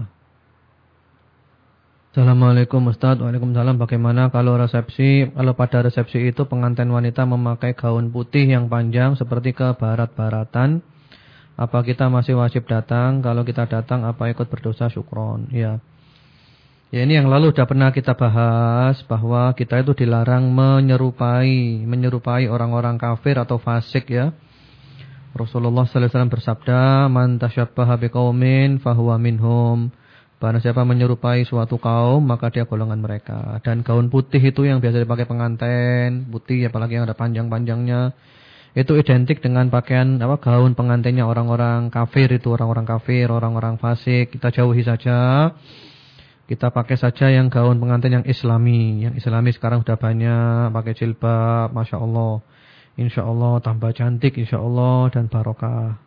Speaker 1: Assalamualaikum Ustaz. Waalaikumsalam. Bagaimana kalau pada resepsi itu pengantin wanita memakai gaun putih yang panjang seperti ke barat-baratan? Apa kita masih wajib datang? Kalau kita datang apa ikut berdosa? Syukron. Ya. Ya, ini yang lalu sudah pernah kita bahas bahwa kita itu dilarang menyerupai orang-orang kafir atau fasik ya. Rasulullah sallallahu alaihi wasallam bersabda, "Man tasyabbaha biqaumin fahuwa minhum." Barang siapa menyerupai suatu kaum, maka dia golongan mereka. Dan gaun putih itu yang biasa dipakai pengantin, putih apalagi yang ada panjang-panjangnya, itu identik dengan pakaian gaun pengantinnya orang-orang kafir itu, orang-orang fasik. Kita jauhi saja. Kita pakai saja yang gaun pengantin yang Islami. Yang Islami sekarang sudah banyak pakai jilbab, Masya Allah. Insya Allah tambah cantik, Insya Allah, dan barokah.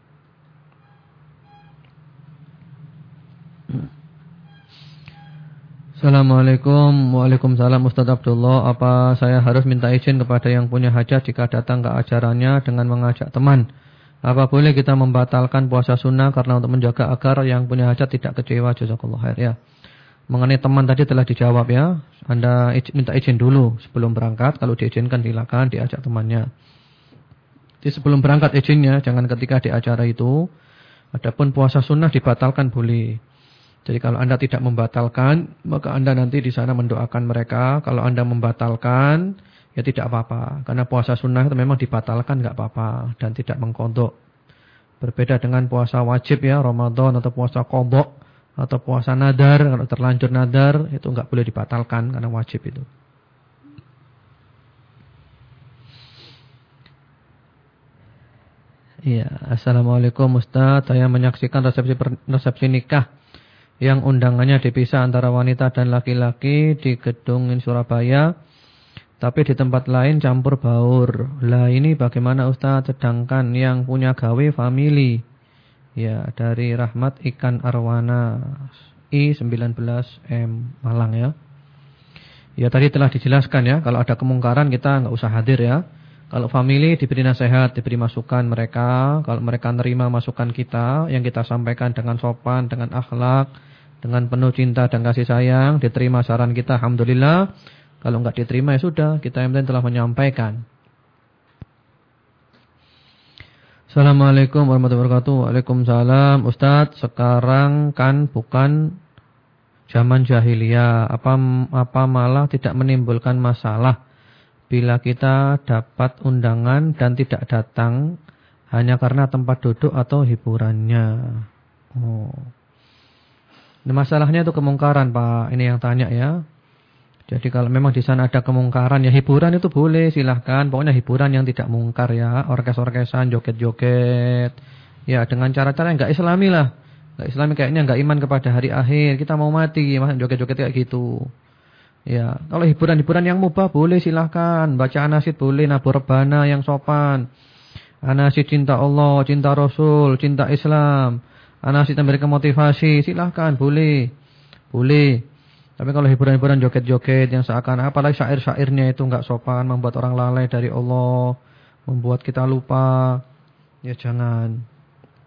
Speaker 1: Assalamualaikum. Waalaikumsalam Ustaz Abdullah. Apa saya harus minta izin kepada yang punya hajat jika datang ke acaranya dengan mengajak teman? Apa boleh kita membatalkan puasa sunnah karena untuk menjaga agar yang punya hajat tidak kecewa? Jazakallah khair ya. Mengenai teman tadi telah dijawab ya. Anda minta izin dulu sebelum berangkat. Kalau diizinkan silakan diajak temannya. Jadi sebelum berangkat izinnya, jangan ketika di acara itu. Adapun puasa sunnah dibatalkan boleh. Jadi kalau Anda tidak membatalkan, maka Anda nanti di sana mendoakan mereka. Kalau Anda membatalkan, ya tidak apa-apa. Karena puasa sunnah itu memang dibatalkan enggak apa-apa dan tidak mengqadha. Berbeda dengan puasa wajib ya, Ramadan atau puasa qadha atau puasa nadar. Kalau terlanjur nadar itu enggak boleh dibatalkan karena wajib itu. Iya, Assalamualaikum Ustaz. Saya menyaksikan resepsi nikah yang undangannya dipisah antara wanita dan laki-laki di gedung Surabaya, tapi di tempat lain campur baur. Lah ini bagaimana Ustaz? Sedangkan yang punya gawe family. Ya, dari Rahmat Ikan Arwana I19M Malang ya. Ya tadi telah dijelaskan ya, kalau ada kemungkaran kita enggak usah hadir ya. Kalau family diberi nasihat, diberi masukan mereka, kalau mereka nerima masukan kita yang kita sampaikan dengan sopan, dengan akhlak, dengan penuh cinta dan kasih sayang, diterima saran kita, alhamdulillah. Kalau enggak diterima ya sudah, kita yang penting telah menyampaikan. Assalamualaikum warahmatullahi wabarakatuh. Waalaikumsalam. Ustadz, sekarang kan bukan zaman jahiliyah, apa malah tidak menimbulkan masalah bila kita dapat undangan dan tidak datang hanya karena tempat duduk atau hiburannya. Oh. Nah, masalahnya itu kemungkaran, Pak. Ini yang tanya ya. Jadi kalau memang di sana ada kemungkaran ya hiburan itu boleh, silahkan. Pokoknya hiburan yang tidak mungkar ya, orkes-orkesan, joget-joget. Ya dengan cara-cara yang enggak islami lah. Enggak islami kayaknya enggak iman kepada hari akhir. Kita mau mati, masa joget-joget kayak gitu. Ya, kalau hiburan-hiburan yang mubah boleh silahkan. Baca anasyid boleh, nabur rebana yang sopan. Anasyid cinta Allah, cinta Rasul, cinta Islam. Anasyid yang memberikan motivasi, silahkan boleh. Boleh. Tapi kalau hiburan-hiburan joget-joget yang seakan apalagi syair-syairnya itu enggak sopan, membuat orang lalai dari Allah, membuat kita lupa. Ya jangan.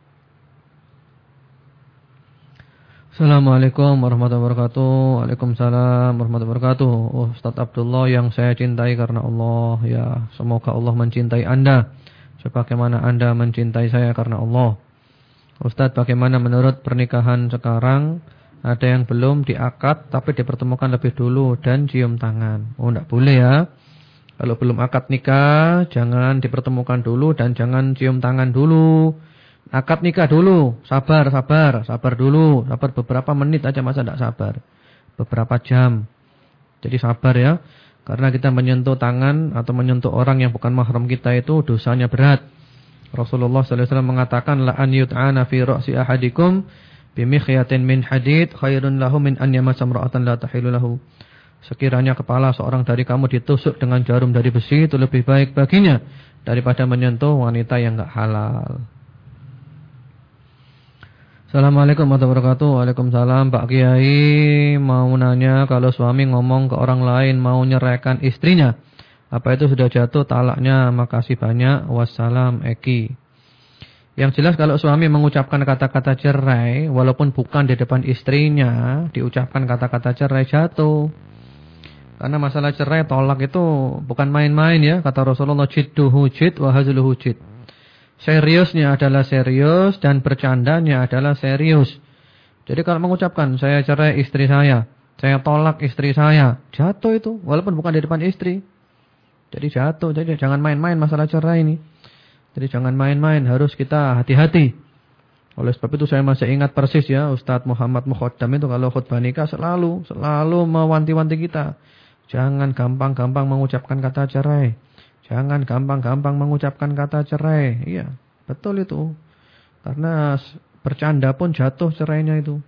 Speaker 1: Assalamualaikum warahmatullahi wabarakatuh. Waalaikumsalam warahmatullahi wabarakatuh. Ustaz Abdullah yang saya cintai karena Allah. Ya, semoga Allah mencintai Anda sebagaimana Anda mencintai saya karena Allah. Ustaz, bagaimana menurut pernikahan sekarang? Ada yang belum diakad tapi dipertemukan lebih dulu dan cium tangan. Oh, enggak boleh ya. Kalau belum akad nikah, jangan dipertemukan dulu dan jangan cium tangan dulu. Akad nikah dulu, sabar dulu, sabar beberapa menit aja, masa enggak sabar. Beberapa jam. Jadi sabar ya. Karena kita menyentuh tangan atau menyentuh orang yang bukan mahram kita itu dosanya berat. Rasulullah sallallahu alaihi wasallam mengatakan la an yut'ana fi ra'si ahadikum bimikhyatin min hadid khairun lahu min an yamassa imra'atan la tahilu lahu. Sekiranya kepala seorang dari kamu ditusuk dengan jarum dari besi itu lebih baik baginya daripada menyentuh wanita yang enggak halal. Assalamualaikum warahmatullahi wabarakatuh. Waalaikumsalam. Pak Kiai mau nanya, kalau suami ngomong ke orang lain mau nyeraikan istrinya, apa itu sudah jatuh talaknya? Makasih banyak. Wassalam Eki. Yang jelas kalau suami mengucapkan kata-kata cerai walaupun bukan di depan istrinya, diucapkan kata-kata cerai jatuh. Karena masalah cerai tolak itu bukan main-main ya. Kata Rasulullah, jidduhu jid wa hazluhu jid. Seriusnya adalah serius dan bercandanya adalah serius. Jadi kalau mengucapkan saya cerai istri saya tolak istri saya, jatuh itu walaupun bukan di depan istri. Jadi jatuh. Jadi jangan main-main masalah cerai ini. Jadi jangan main-main, harus kita hati-hati. Oleh sebab itu saya masih ingat persis ya, Ustadz Muhammad Mukhaddam itu kalau khutbah nikah selalu mewanti-wanti kita. Jangan gampang-gampang mengucapkan kata cerai. Jangan gampang-gampang mengucapkan kata cerai. Iya, betul itu. Karena bercanda pun jatuh cerainya itu.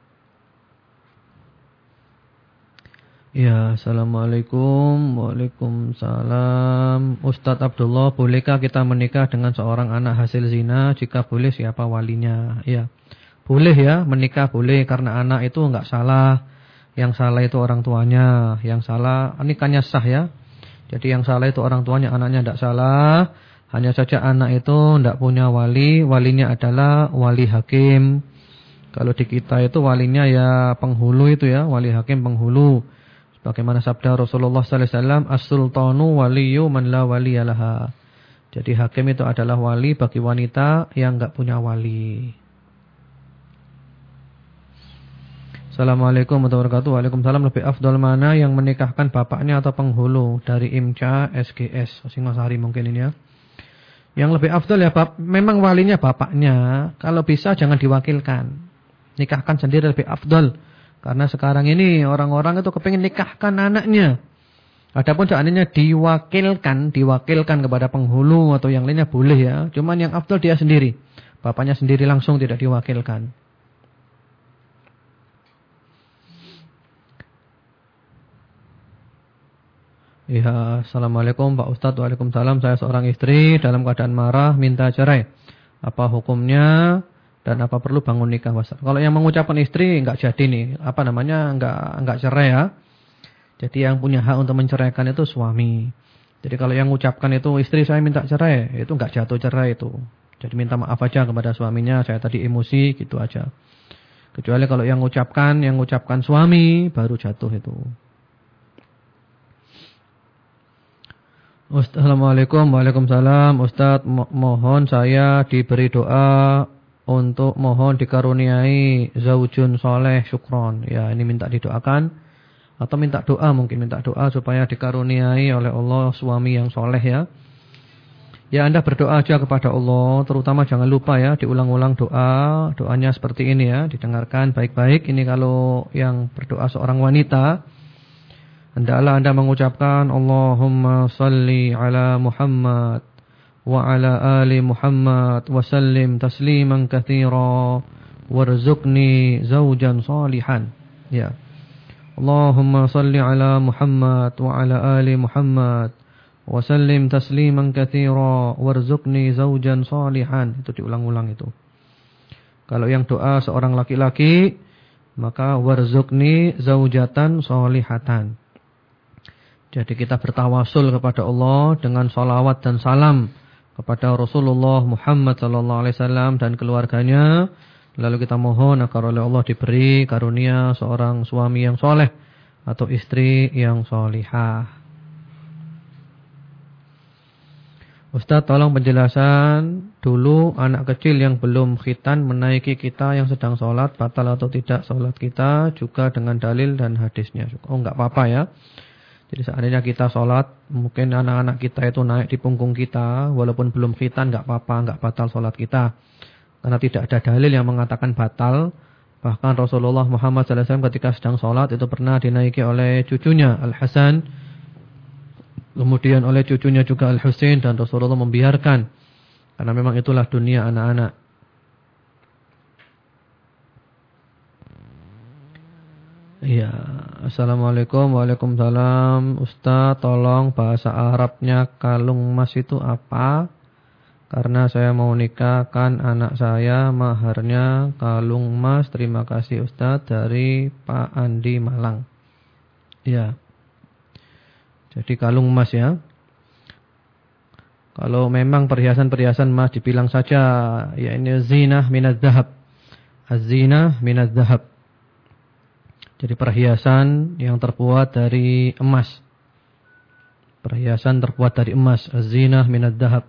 Speaker 1: Ya, assalamualaikum. Waalaikumsalam. Ustadz Abdullah, bolehkah kita menikah dengan seorang anak hasil zina? Jika boleh, siapa walinya? Ya, boleh ya, menikah boleh karena anak itu enggak salah. Yang salah itu orang tuanya. Yang salah nikahnya sah ya. Jadi yang salah itu orang tuanya, anaknya tidak salah. Hanya saja anak itu tidak punya wali. Walinya adalah wali hakim. Kalau di kita itu walinya ya penghulu itu ya, wali hakim penghulu. Bagaimana sabda Rasulullah sallallahu alaihi wasallam, as-sultanu waliyyu man la waliyalaha. Jadi hakim itu adalah wali bagi wanita yang enggak punya wali. Assalamualaikum warahmatullahi wabarakatuh. Waalaikumsalam. Lebih afdal mana, yang menikahkan bapaknya atau penghulu? Dari IMCA SGS Singosari mungkin ini ya. Yang lebih afdal ya memang walinya bapaknya. Kalau bisa jangan diwakilkan. Nikahkan sendiri lebih afdal. Karena sekarang ini orang-orang itu kepingin nikahkan anaknya. Adapun seandainya diwakilkan kepada penghulu atau yang lainnya boleh ya. Cuman yang afdal dia sendiri. Bapaknya sendiri langsung, tidak diwakilkan. Ya, assalamualaikum Pak Ustadz. Waalaikumsalam. Saya seorang istri dalam keadaan marah minta cerai. Apa hukumnya dan apa perlu bangun nikah? Kalau yang mengucapkan istri enggak jadi nih, enggak cerai ya. Jadi yang punya hak untuk menceraikan itu suami. Jadi kalau yang mengucapkan itu istri saya minta cerai, itu enggak jatuh cerai itu. Jadi minta maaf aja kepada suaminya, saya tadi emosi gitu aja. Kecuali kalau yang mengucapkan suami baru jatuh itu. Assalamualaikum. Waalaikumsalam. Ustaz, mohon saya diberi doa untuk mohon dikaruniai zaujun soleh, syukron. Ya, ini minta didoakan. Atau minta doa, mungkin minta doa supaya dikaruniai oleh Allah suami yang soleh ya. Ya, Anda berdoa aja kepada Allah, terutama jangan lupa ya, diulang-ulang doa. Doanya seperti ini ya, didengarkan baik-baik. Ini kalau yang berdoa seorang wanita, hendaklah Anda mengucapkan Allahumma salli ala Muhammad wa ala ali Muhammad wa sallim tasliman katsira warzuqni zaujan salihan. Ya. Allahumma salli ala Muhammad wa ala ali Muhammad wa sallim tasliman katsira warzuqni zaujan salihan. Itu diulang-ulang itu. Kalau yang doa seorang laki-laki, maka warzuqni zaujatan salihatan. Jadi kita bertawasul kepada Allah dengan salawat dan salam kepada Rasulullah Muhammad sallallahu alaihi wasallam dan keluarganya. Lalu kita mohon agar oleh Allah diberi karunia seorang suami yang soleh atau istri yang solihah. Ustaz, tolong penjelasan dulu anak kecil yang belum khitan menaiki kita yang sedang sholat, batal atau tidak sholat kita, juga dengan dalil dan hadisnya. Oh, enggak apa-apa ya. Jadi seandainya kita sholat, mungkin anak-anak kita itu naik di punggung kita, walaupun belum khitan enggak apa-apa, enggak batal sholat kita. Karena tidak ada dalil yang mengatakan batal. Bahkan Rasulullah Muhammad SAW ketika sedang sholat itu pernah dinaiki oleh cucunya Al-Hasan, kemudian oleh cucunya juga Al-Husain, dan Rasulullah membiarkan. Karena memang itulah dunia anak-anak. Iya. Assalamualaikum. Waalaikumsalam. Ustaz, tolong bahasa Arabnya kalung emas itu apa? Karena saya mau nikahkan anak saya, maharnya kalung emas. Terima kasih Ustaz, dari Pak Andi Malang. Ya. Jadi kalung emas ya. Kalau memang perhiasan-perhiasan emas dibilang saja, ya ini zinah minaz zahab. Az-zinah minaz zahab. Jadi perhiasan yang terbuat dari emas. Perhiasan terbuat dari emas. Az-zinah minaz zahab.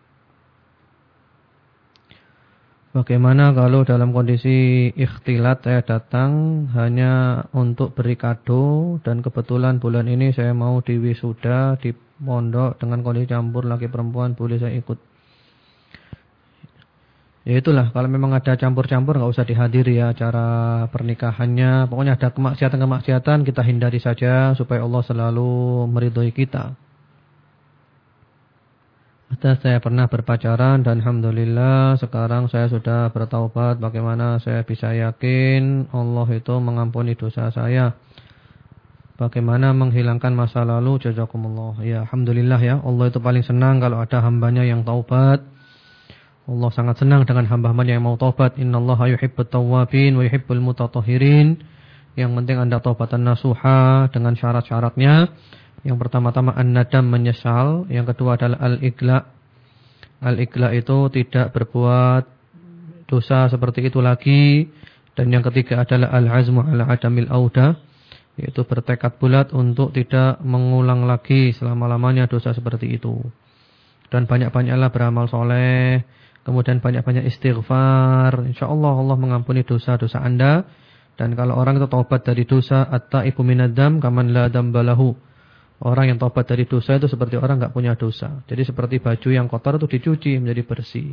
Speaker 1: Bagaimana kalau dalam kondisi ikhtilat saya datang hanya untuk beri kado dan kebetulan bulan ini saya mau diwisuda di pondok dengan kondisi campur laki perempuan, boleh saya ikut? Ya itulah, kalau memang ada campur-campur nggak usah dihadiri ya acara pernikahannya. Pokoknya ada kemaksiatan-kemaksiatan kita hindari saja supaya Allah selalu meridhoi kita. Saya pernah berpacaran dan alhamdulillah sekarang saya sudah bertaubat. Bagaimana saya bisa yakin Allah itu mengampuni dosa saya? Bagaimana menghilangkan masa lalu? Jazakumullah. Ya, alhamdulillah ya. Allah itu paling senang kalau ada hambanya yang taubat. Allah sangat senang dengan hamba-hambanya yang mau taubat. Innallaha yuhibbut tawwabin wa yuhibbul mutatahhirin. Yang penting Anda taubatan nasuha dengan syarat-syaratnya. Yang pertama-tama an-nadam, menyesal. Yang kedua adalah al-iqla. Al-iqla itu tidak berbuat dosa seperti itu lagi. Dan yang ketiga adalah al-azmu ala adamil auda, yaitu bertekad bulat untuk tidak mengulang lagi selama-lamanya dosa seperti itu. Dan banyak-banyaklah beramal soleh. Kemudian banyak-banyak istighfar. InsyaAllah Allah mengampuni dosa-dosa Anda. Dan kalau orang itu taubat dari dosa, at-taibu minadam kaman la dambalahu. Orang yang taubat dari dosa itu seperti orang enggak punya dosa. Jadi seperti baju yang kotor itu dicuci menjadi bersih.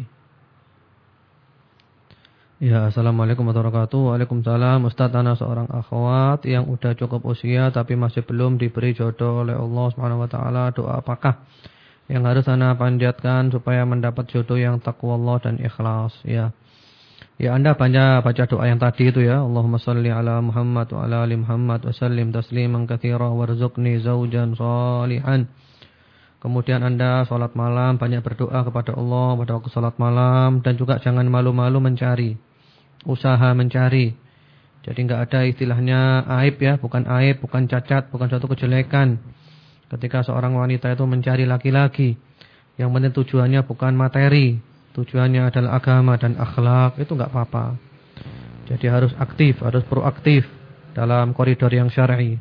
Speaker 1: Ya, assalamualaikum warahmatullahi wabarakatuh. Waalaikumsalam. Ustaz, ana seorang akhwat yang udah cukup usia tapi masih belum diberi jodoh oleh Allah Subhanahu wa taala. Doa apakah yang harus ana panjatkan supaya mendapat jodoh yang taqwa Allah dan ikhlas? Ya. Ya, Anda baca doa yang tadi itu ya. Allahumma shalli ala Muhammad wa ala ali Muhammad wa sallim tasliman katsira warzuqni zaujan shalihan. Kemudian Anda salat malam banyak berdoa kepada Allah pada waktu salat malam dan juga jangan malu-malu mencari. Usaha mencari. Jadi enggak ada istilahnya aib ya, bukan aib, bukan cacat, bukan suatu kejelekan. Ketika seorang wanita itu mencari laki-laki, yang penting tujuannya bukan materi, tujuannya adalah agama dan akhlak, itu enggak apa-apa. Jadi harus aktif, harus proaktif dalam koridor yang syar'i.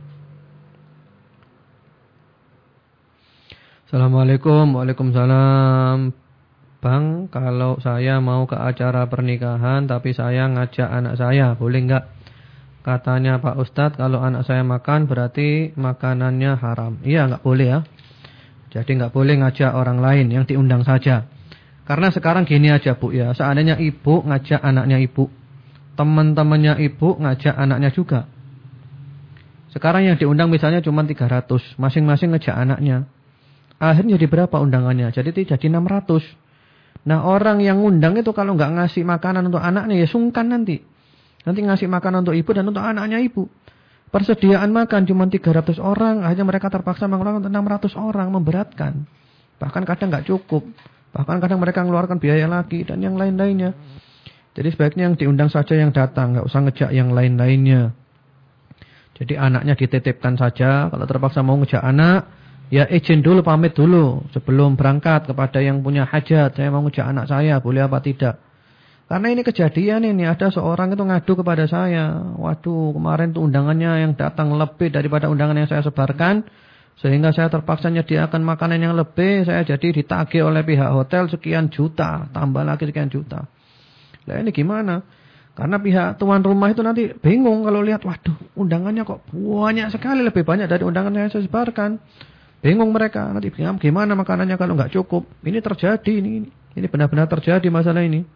Speaker 1: Assalamualaikum. Waalaikumsalam. Bang, kalau saya mau ke acara pernikahan tapi saya ngajak anak saya, boleh enggak? Katanya Pak Ustadz, kalau anak saya makan berarti makanannya haram. Iya, enggak boleh ya. Jadi enggak boleh ngajak orang lain, yang diundang saja. Karena sekarang gini aja Bu ya, seandainya ibu ngajak anaknya ibu, teman-temannya ibu ngajak anaknya juga. Sekarang yang diundang misalnya cuma 300, masing-masing ngajak anaknya. Akhirnya jadi berapa undangannya? Jadi 600. Nah, orang yang ngundang itu kalau enggak ngasih makanan untuk anaknya ya sungkan nanti. Nanti ngasih makanan untuk ibu dan untuk anaknya ibu. Persediaan makan cuma 300 orang, akhirnya mereka terpaksa mengeluarkan untuk 600 orang, memberatkan. Bahkan kadang enggak cukup. Bahkan kadang mereka mengeluarkan biaya lagi dan yang lain-lainnya. Jadi sebaiknya yang diundang saja yang datang, enggak usah ngejak yang lain-lainnya. Jadi anaknya dititipkan saja, kalau terpaksa mau ngejak anak, ya izin dulu, pamit dulu sebelum berangkat kepada yang punya hajat. Saya mau ngejak anak saya, boleh apa tidak? Karena ini kejadian ini, ada seorang itu ngadu kepada saya. Waduh, kemarin tuh undangannya yang datang lebih daripada undangan yang saya sebarkan. Sehingga saya terpaksa nyediakan makanan yang lebih. Saya jadi ditagih oleh pihak hotel sekian juta, tambah lagi sekian juta. Lah ini gimana? Karena pihak tuan rumah itu nanti bingung kalau lihat, waduh undangannya kok banyak sekali, lebih banyak dari undangan yang saya sebarkan. Bingung mereka, nanti gimana makanannya kalau nggak cukup. Ini terjadi, ini benar-benar terjadi masalah ini.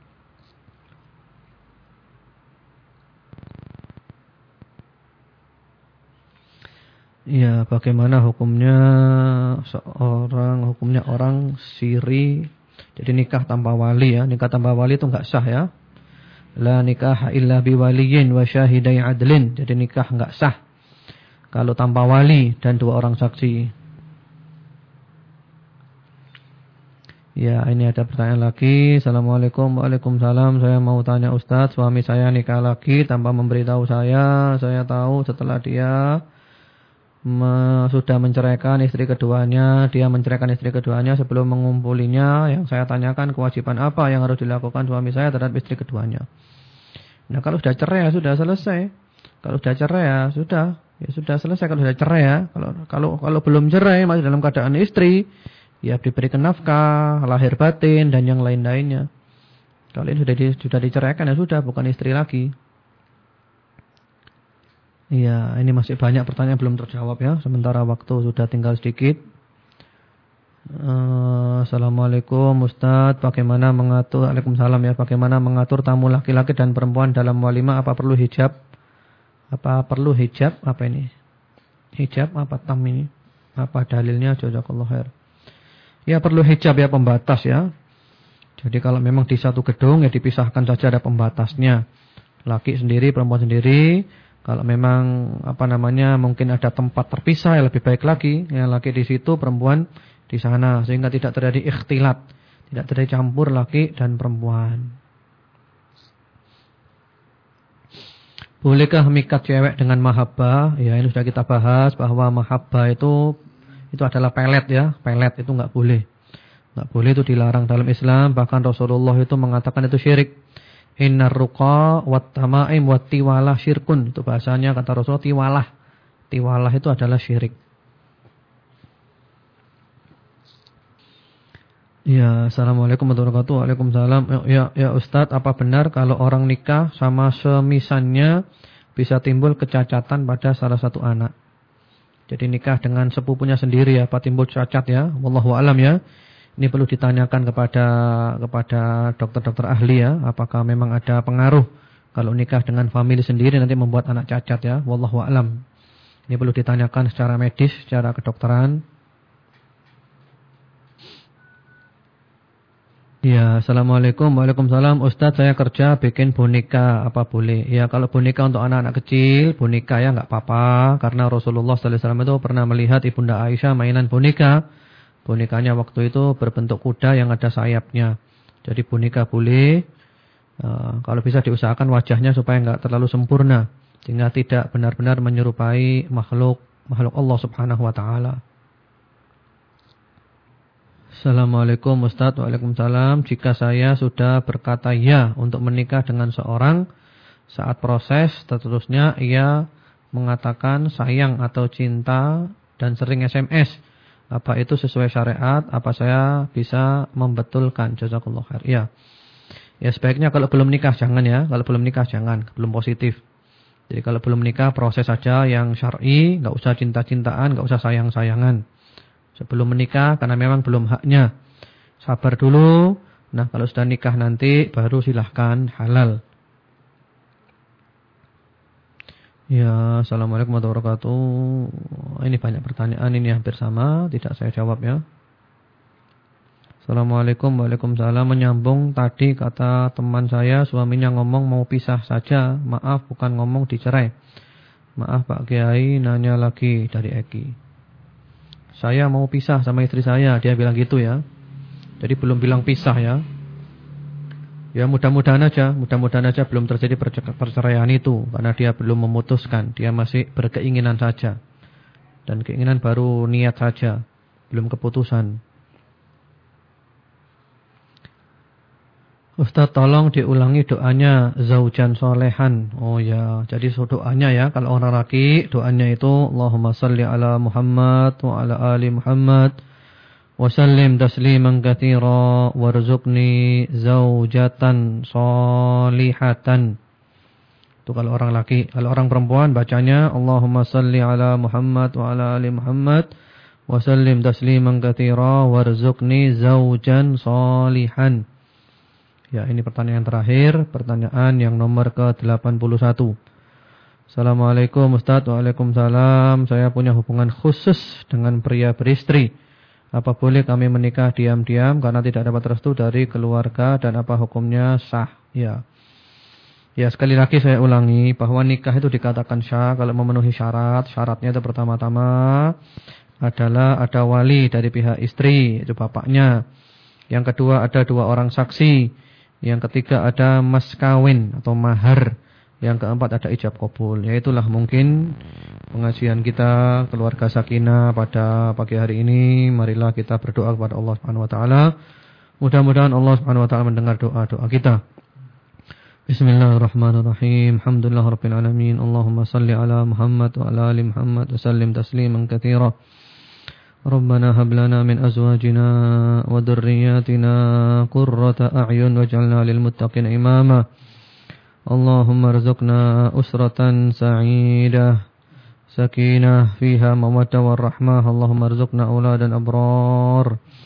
Speaker 1: Ya, bagaimana hukumnya orang siri, jadi nikah tanpa wali ya. Nikah tanpa wali itu enggak sah ya. La nikah illa biwaliyin wa syahidai adlin. Jadi nikah enggak sah kalau tanpa wali dan 2 orang saksi. Ya, ini ada pertanyaan lagi. Assalamualaikum. Waalaikumsalam. Saya mau tanya Ustadz, suami saya nikah lagi tanpa memberitahu saya. Saya tahu setelah dia sudah menceraikan istri keduanya, dia menceraikan istri keduanya sebelum mengumpulinya. Yang saya tanyakan, kewajiban apa yang harus dilakukan suami saya terhadap istri keduanya. Nah, kalau sudah cerai ya sudah selesai. Kalau sudah cerai ya sudah selesai. Kalau sudah cerai ya, kalau belum cerai masih dalam keadaan istri, ya diberikan nafkah, lahir batin dan yang lain-lainnya. Kalau ini sudah diceraikan ya sudah, bukan istri lagi. Iya, ini masih banyak pertanyaan belum terjawab ya. Sementara waktu sudah tinggal sedikit. Assalamualaikum Ustadz, bagaimana mengatur, Waalaikumsalam ya, bagaimana mengatur tamu laki-laki dan perempuan dalam walimah? Apa perlu hijab? Apa ini? Hijab apa tam ini? Apa dalilnya? Jazakallahu khair. Ya perlu hijab ya, pembatas ya. Jadi kalau memang di satu gedung ya dipisahkan saja, ada pembatasnya. Laki sendiri, perempuan sendiri. Kalau memang mungkin ada tempat terpisah yang lebih baik lagi, yang laki di situ, perempuan di sana, sehingga tidak terjadi ikhtilat, tidak terjadi campur laki dan perempuan. Bolehkah mikat cewek dengan mahabbah? Ya, ini sudah kita bahas bahwa mahabbah itu adalah pelet ya, pelet itu enggak boleh. Enggak boleh, itu dilarang dalam Islam, bahkan Rasulullah itu mengatakan itu syirik. Innar ruqa wat tamaim wat tiwalah syirkun. Itu bahasanya kata Rasulullah, tiwalah. Tiwalah itu adalah syirik. Ya, assalamualaikum warahmatullahi wabarakatuh. Waalaikumsalam. Ya Ustadz, apa benar kalau orang nikah sama semisannya bisa timbul kecacatan pada salah satu anak? Jadi nikah dengan sepupunya sendiri ya, apa timbul cacat ya? Wallahu a'lam ya. Ini perlu ditanyakan kepada dokter-dokter ahli ya, apakah memang ada pengaruh kalau nikah dengan famili sendiri nanti membuat anak cacat ya, wallahu a'lam. Ini perlu ditanyakan secara medis, secara kedokteran. Ya, assalamualaikum. Waalaikumsalam. Ustadz, saya kerja bikin boneka, apa boleh? Ya, kalau boneka untuk anak-anak kecil, boneka ya enggak apa-apa, karena Rasulullah sallallahu alaihi wasallam itu pernah melihat Ibunda Aisyah mainan boneka. Bonekanya waktu itu berbentuk kuda yang ada sayapnya. Jadi boneka boleh. Kalau bisa diusahakan wajahnya supaya enggak terlalu sempurna, sehingga tidak benar-benar menyerupai makhluk Allah Subhanahu wa taala. Assalamualaikum Ustaz. Waalaikumsalam. Jika saya sudah berkata ya untuk menikah dengan seorang, saat proses seterusnya ia mengatakan sayang atau cinta dan sering SMS, apa itu sesuai syariat? Apa saya bisa membetulkan? Jazakallahu khair. Ya sebaiknya kalau belum nikah jangan ya. Kalau belum nikah jangan, belum positif. Jadi kalau belum nikah proses saja yang syar'i, enggak usah cinta-cintaan, enggak usah sayang-sayangan. Sebelum menikah karena memang belum haknya. Sabar dulu. Nah, kalau sudah nikah nanti baru silahkan halal. Ya, assalamualaikum warahmatullahi wabarakatuh. Ini banyak pertanyaan, ini hampir sama, tidak saya jawab ya. Assalamualaikum. Waalaikumsalam. Menyambung tadi kata teman saya, suaminya ngomong mau pisah saja. Maaf, bukan ngomong dicerai. Maaf Pak Kiai, nanya lagi dari Eki. Saya mau pisah sama istri saya, dia bilang gitu ya. Jadi belum bilang pisah ya. Ya mudah-mudahan aja belum terjadi perceraian itu, karena dia belum memutuskan, dia masih berkeinginan saja. Dan keinginan baru niat saja, belum keputusan. Ustaz tolong diulangi doanya zaujan solehan. Oh ya, jadi doanya ya, kalau orang laki doanya itu Allahumma salli ala Muhammad wa ala ali Muhammad wa sallim tasliman katsira warzuqni zaujatan solihatan. Itu kalau orang laki. Kalau orang perempuan bacanya Allahumma salli ala Muhammad wa ala ali Muhammad wa sallim tasliman katsira warzuqni zaujan solihan. Ya, ini pertanyaan terakhir, pertanyaan yang nomor ke-81. Assalamualaikum Ustaz. Waalaikumsalam. Saya punya hubungan khusus dengan pria beristri. Apa boleh kami menikah diam-diam karena tidak dapat restu dari keluarga dan apa hukumnya sah? Ya. Ya, sekali lagi saya ulangi bahwa nikah itu dikatakan sah kalau memenuhi syarat. Syaratnya itu pertama-tama adalah ada wali dari pihak istri, itu bapaknya. Yang kedua ada 2 orang saksi. Yang ketiga ada mas kawin atau mahar. Yang keempat ada ijab qabul. Ya itulah mungkin pengajian kita keluarga sakinah pada pagi hari ini. Marilah kita berdoa kepada Allah Subhanahu wa taala. Mudah-mudahan Allah Subhanahu wa taala mendengar doa-doa kita. Bismillahirrahmanirrahim. Alhamdulillahirabbil alamin. Allahumma shalli ala Muhammad wa ala ali Muhammad wa sallim tasliman katsira. ربنا هب لنا من أزواجنا وذرياتنا قرة أعين واجعلنا للمتقين إماما اللهم ارزقنا أسرة سعيدة سكينة فيها مودة والرحمة اللهم ارزقنا أولادا أبرار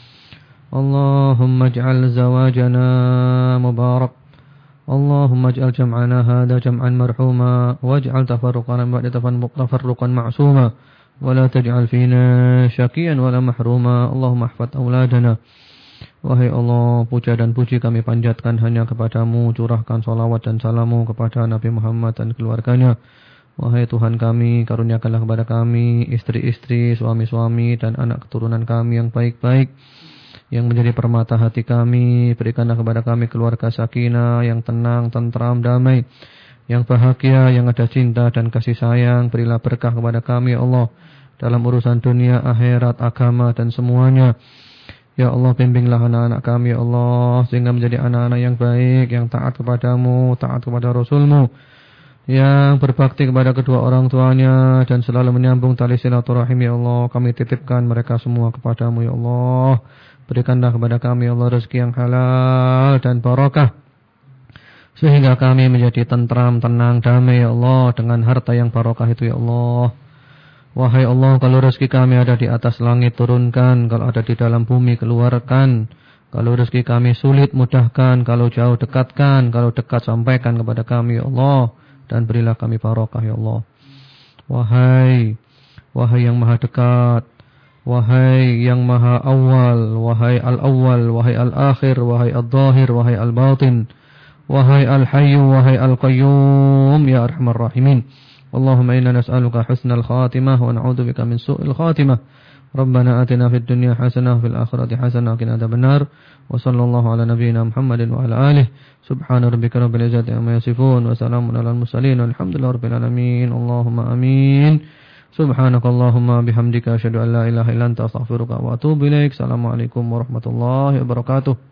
Speaker 1: اللهم اجعل زواجنا مبارك اللهم اجعل جمعنا هذا جمعا مرحوما واجعل تفرقنا بعد تفرقا معصوما ولا تجعل فينا شقيا ولا محروما اللهم احفظ أولادنا. Wahai Allah, puja dan puji kami panjatkan hanya kepadamu, curahkan salawat dan salamu kepada Nabi Muhammad dan keluarganya. Wahai Tuhan kami, karuniakanlah kepada kami istri-istri, suami-suami dan anak keturunan kami yang baik-baik, yang menjadi permata hati kami. Berikanlah kepada kami keluarga sakinah yang tenang, tentram, damai, yang bahagia, yang ada cinta dan kasih sayang. Berilah berkah kepada kami ya Allah, dalam urusan dunia, akhirat, agama dan semuanya. Ya Allah, bimbinglah anak-anak kami ya Allah, sehingga menjadi anak-anak yang baik, yang taat kepadamu, taat kepada Rasulmu, yang berbakti kepada kedua orang tuanya dan selalu menyambung tali silaturahim ya Allah. Kami titipkan mereka semua kepadamu ya Allah. Berikanlah kepada kami ya Allah rezeki yang halal dan barakah, sehingga kami menjadi tentram, tenang, damai ya Allah dengan harta yang barakah itu ya Allah. Wahai Allah, kalau rezeki kami ada di atas langit turunkan, kalau ada di dalam bumi keluarkan, kalau rezeki kami sulit mudahkan, kalau jauh dekatkan, kalau dekat sampaikan kepada kami ya Allah, dan berilah kami barakah ya Allah. Wahai yang maha dekat, wahai yang maha awal, wahai al-awwal, wahai al-akhir, wahai al-zahir, wahai al-batin, wahai al-hayyu, wahai al-qayyum ya arhamar rahimin. Allahumma inna nas'aluka husnal khatimah wa na'udzubika min su'il khatimah. Rabbana atina fid dunya hasanah fil akhirati hasanah wa qina adzabannar. Wa sallallahu ala nabiyyina Muhammadin wa ala alihi. Subhana rabbika rabbil izzati amma yasifun wa salamun alal mursalin walhamdulillahi rabbil alamin. Allahumma amin. Subhanakallahumma bihamdika asyhadu an la ilaha illa anta astaghfiruka wa atubu ilaik. Assalamualaikum warahmatullahi wabarakatuh.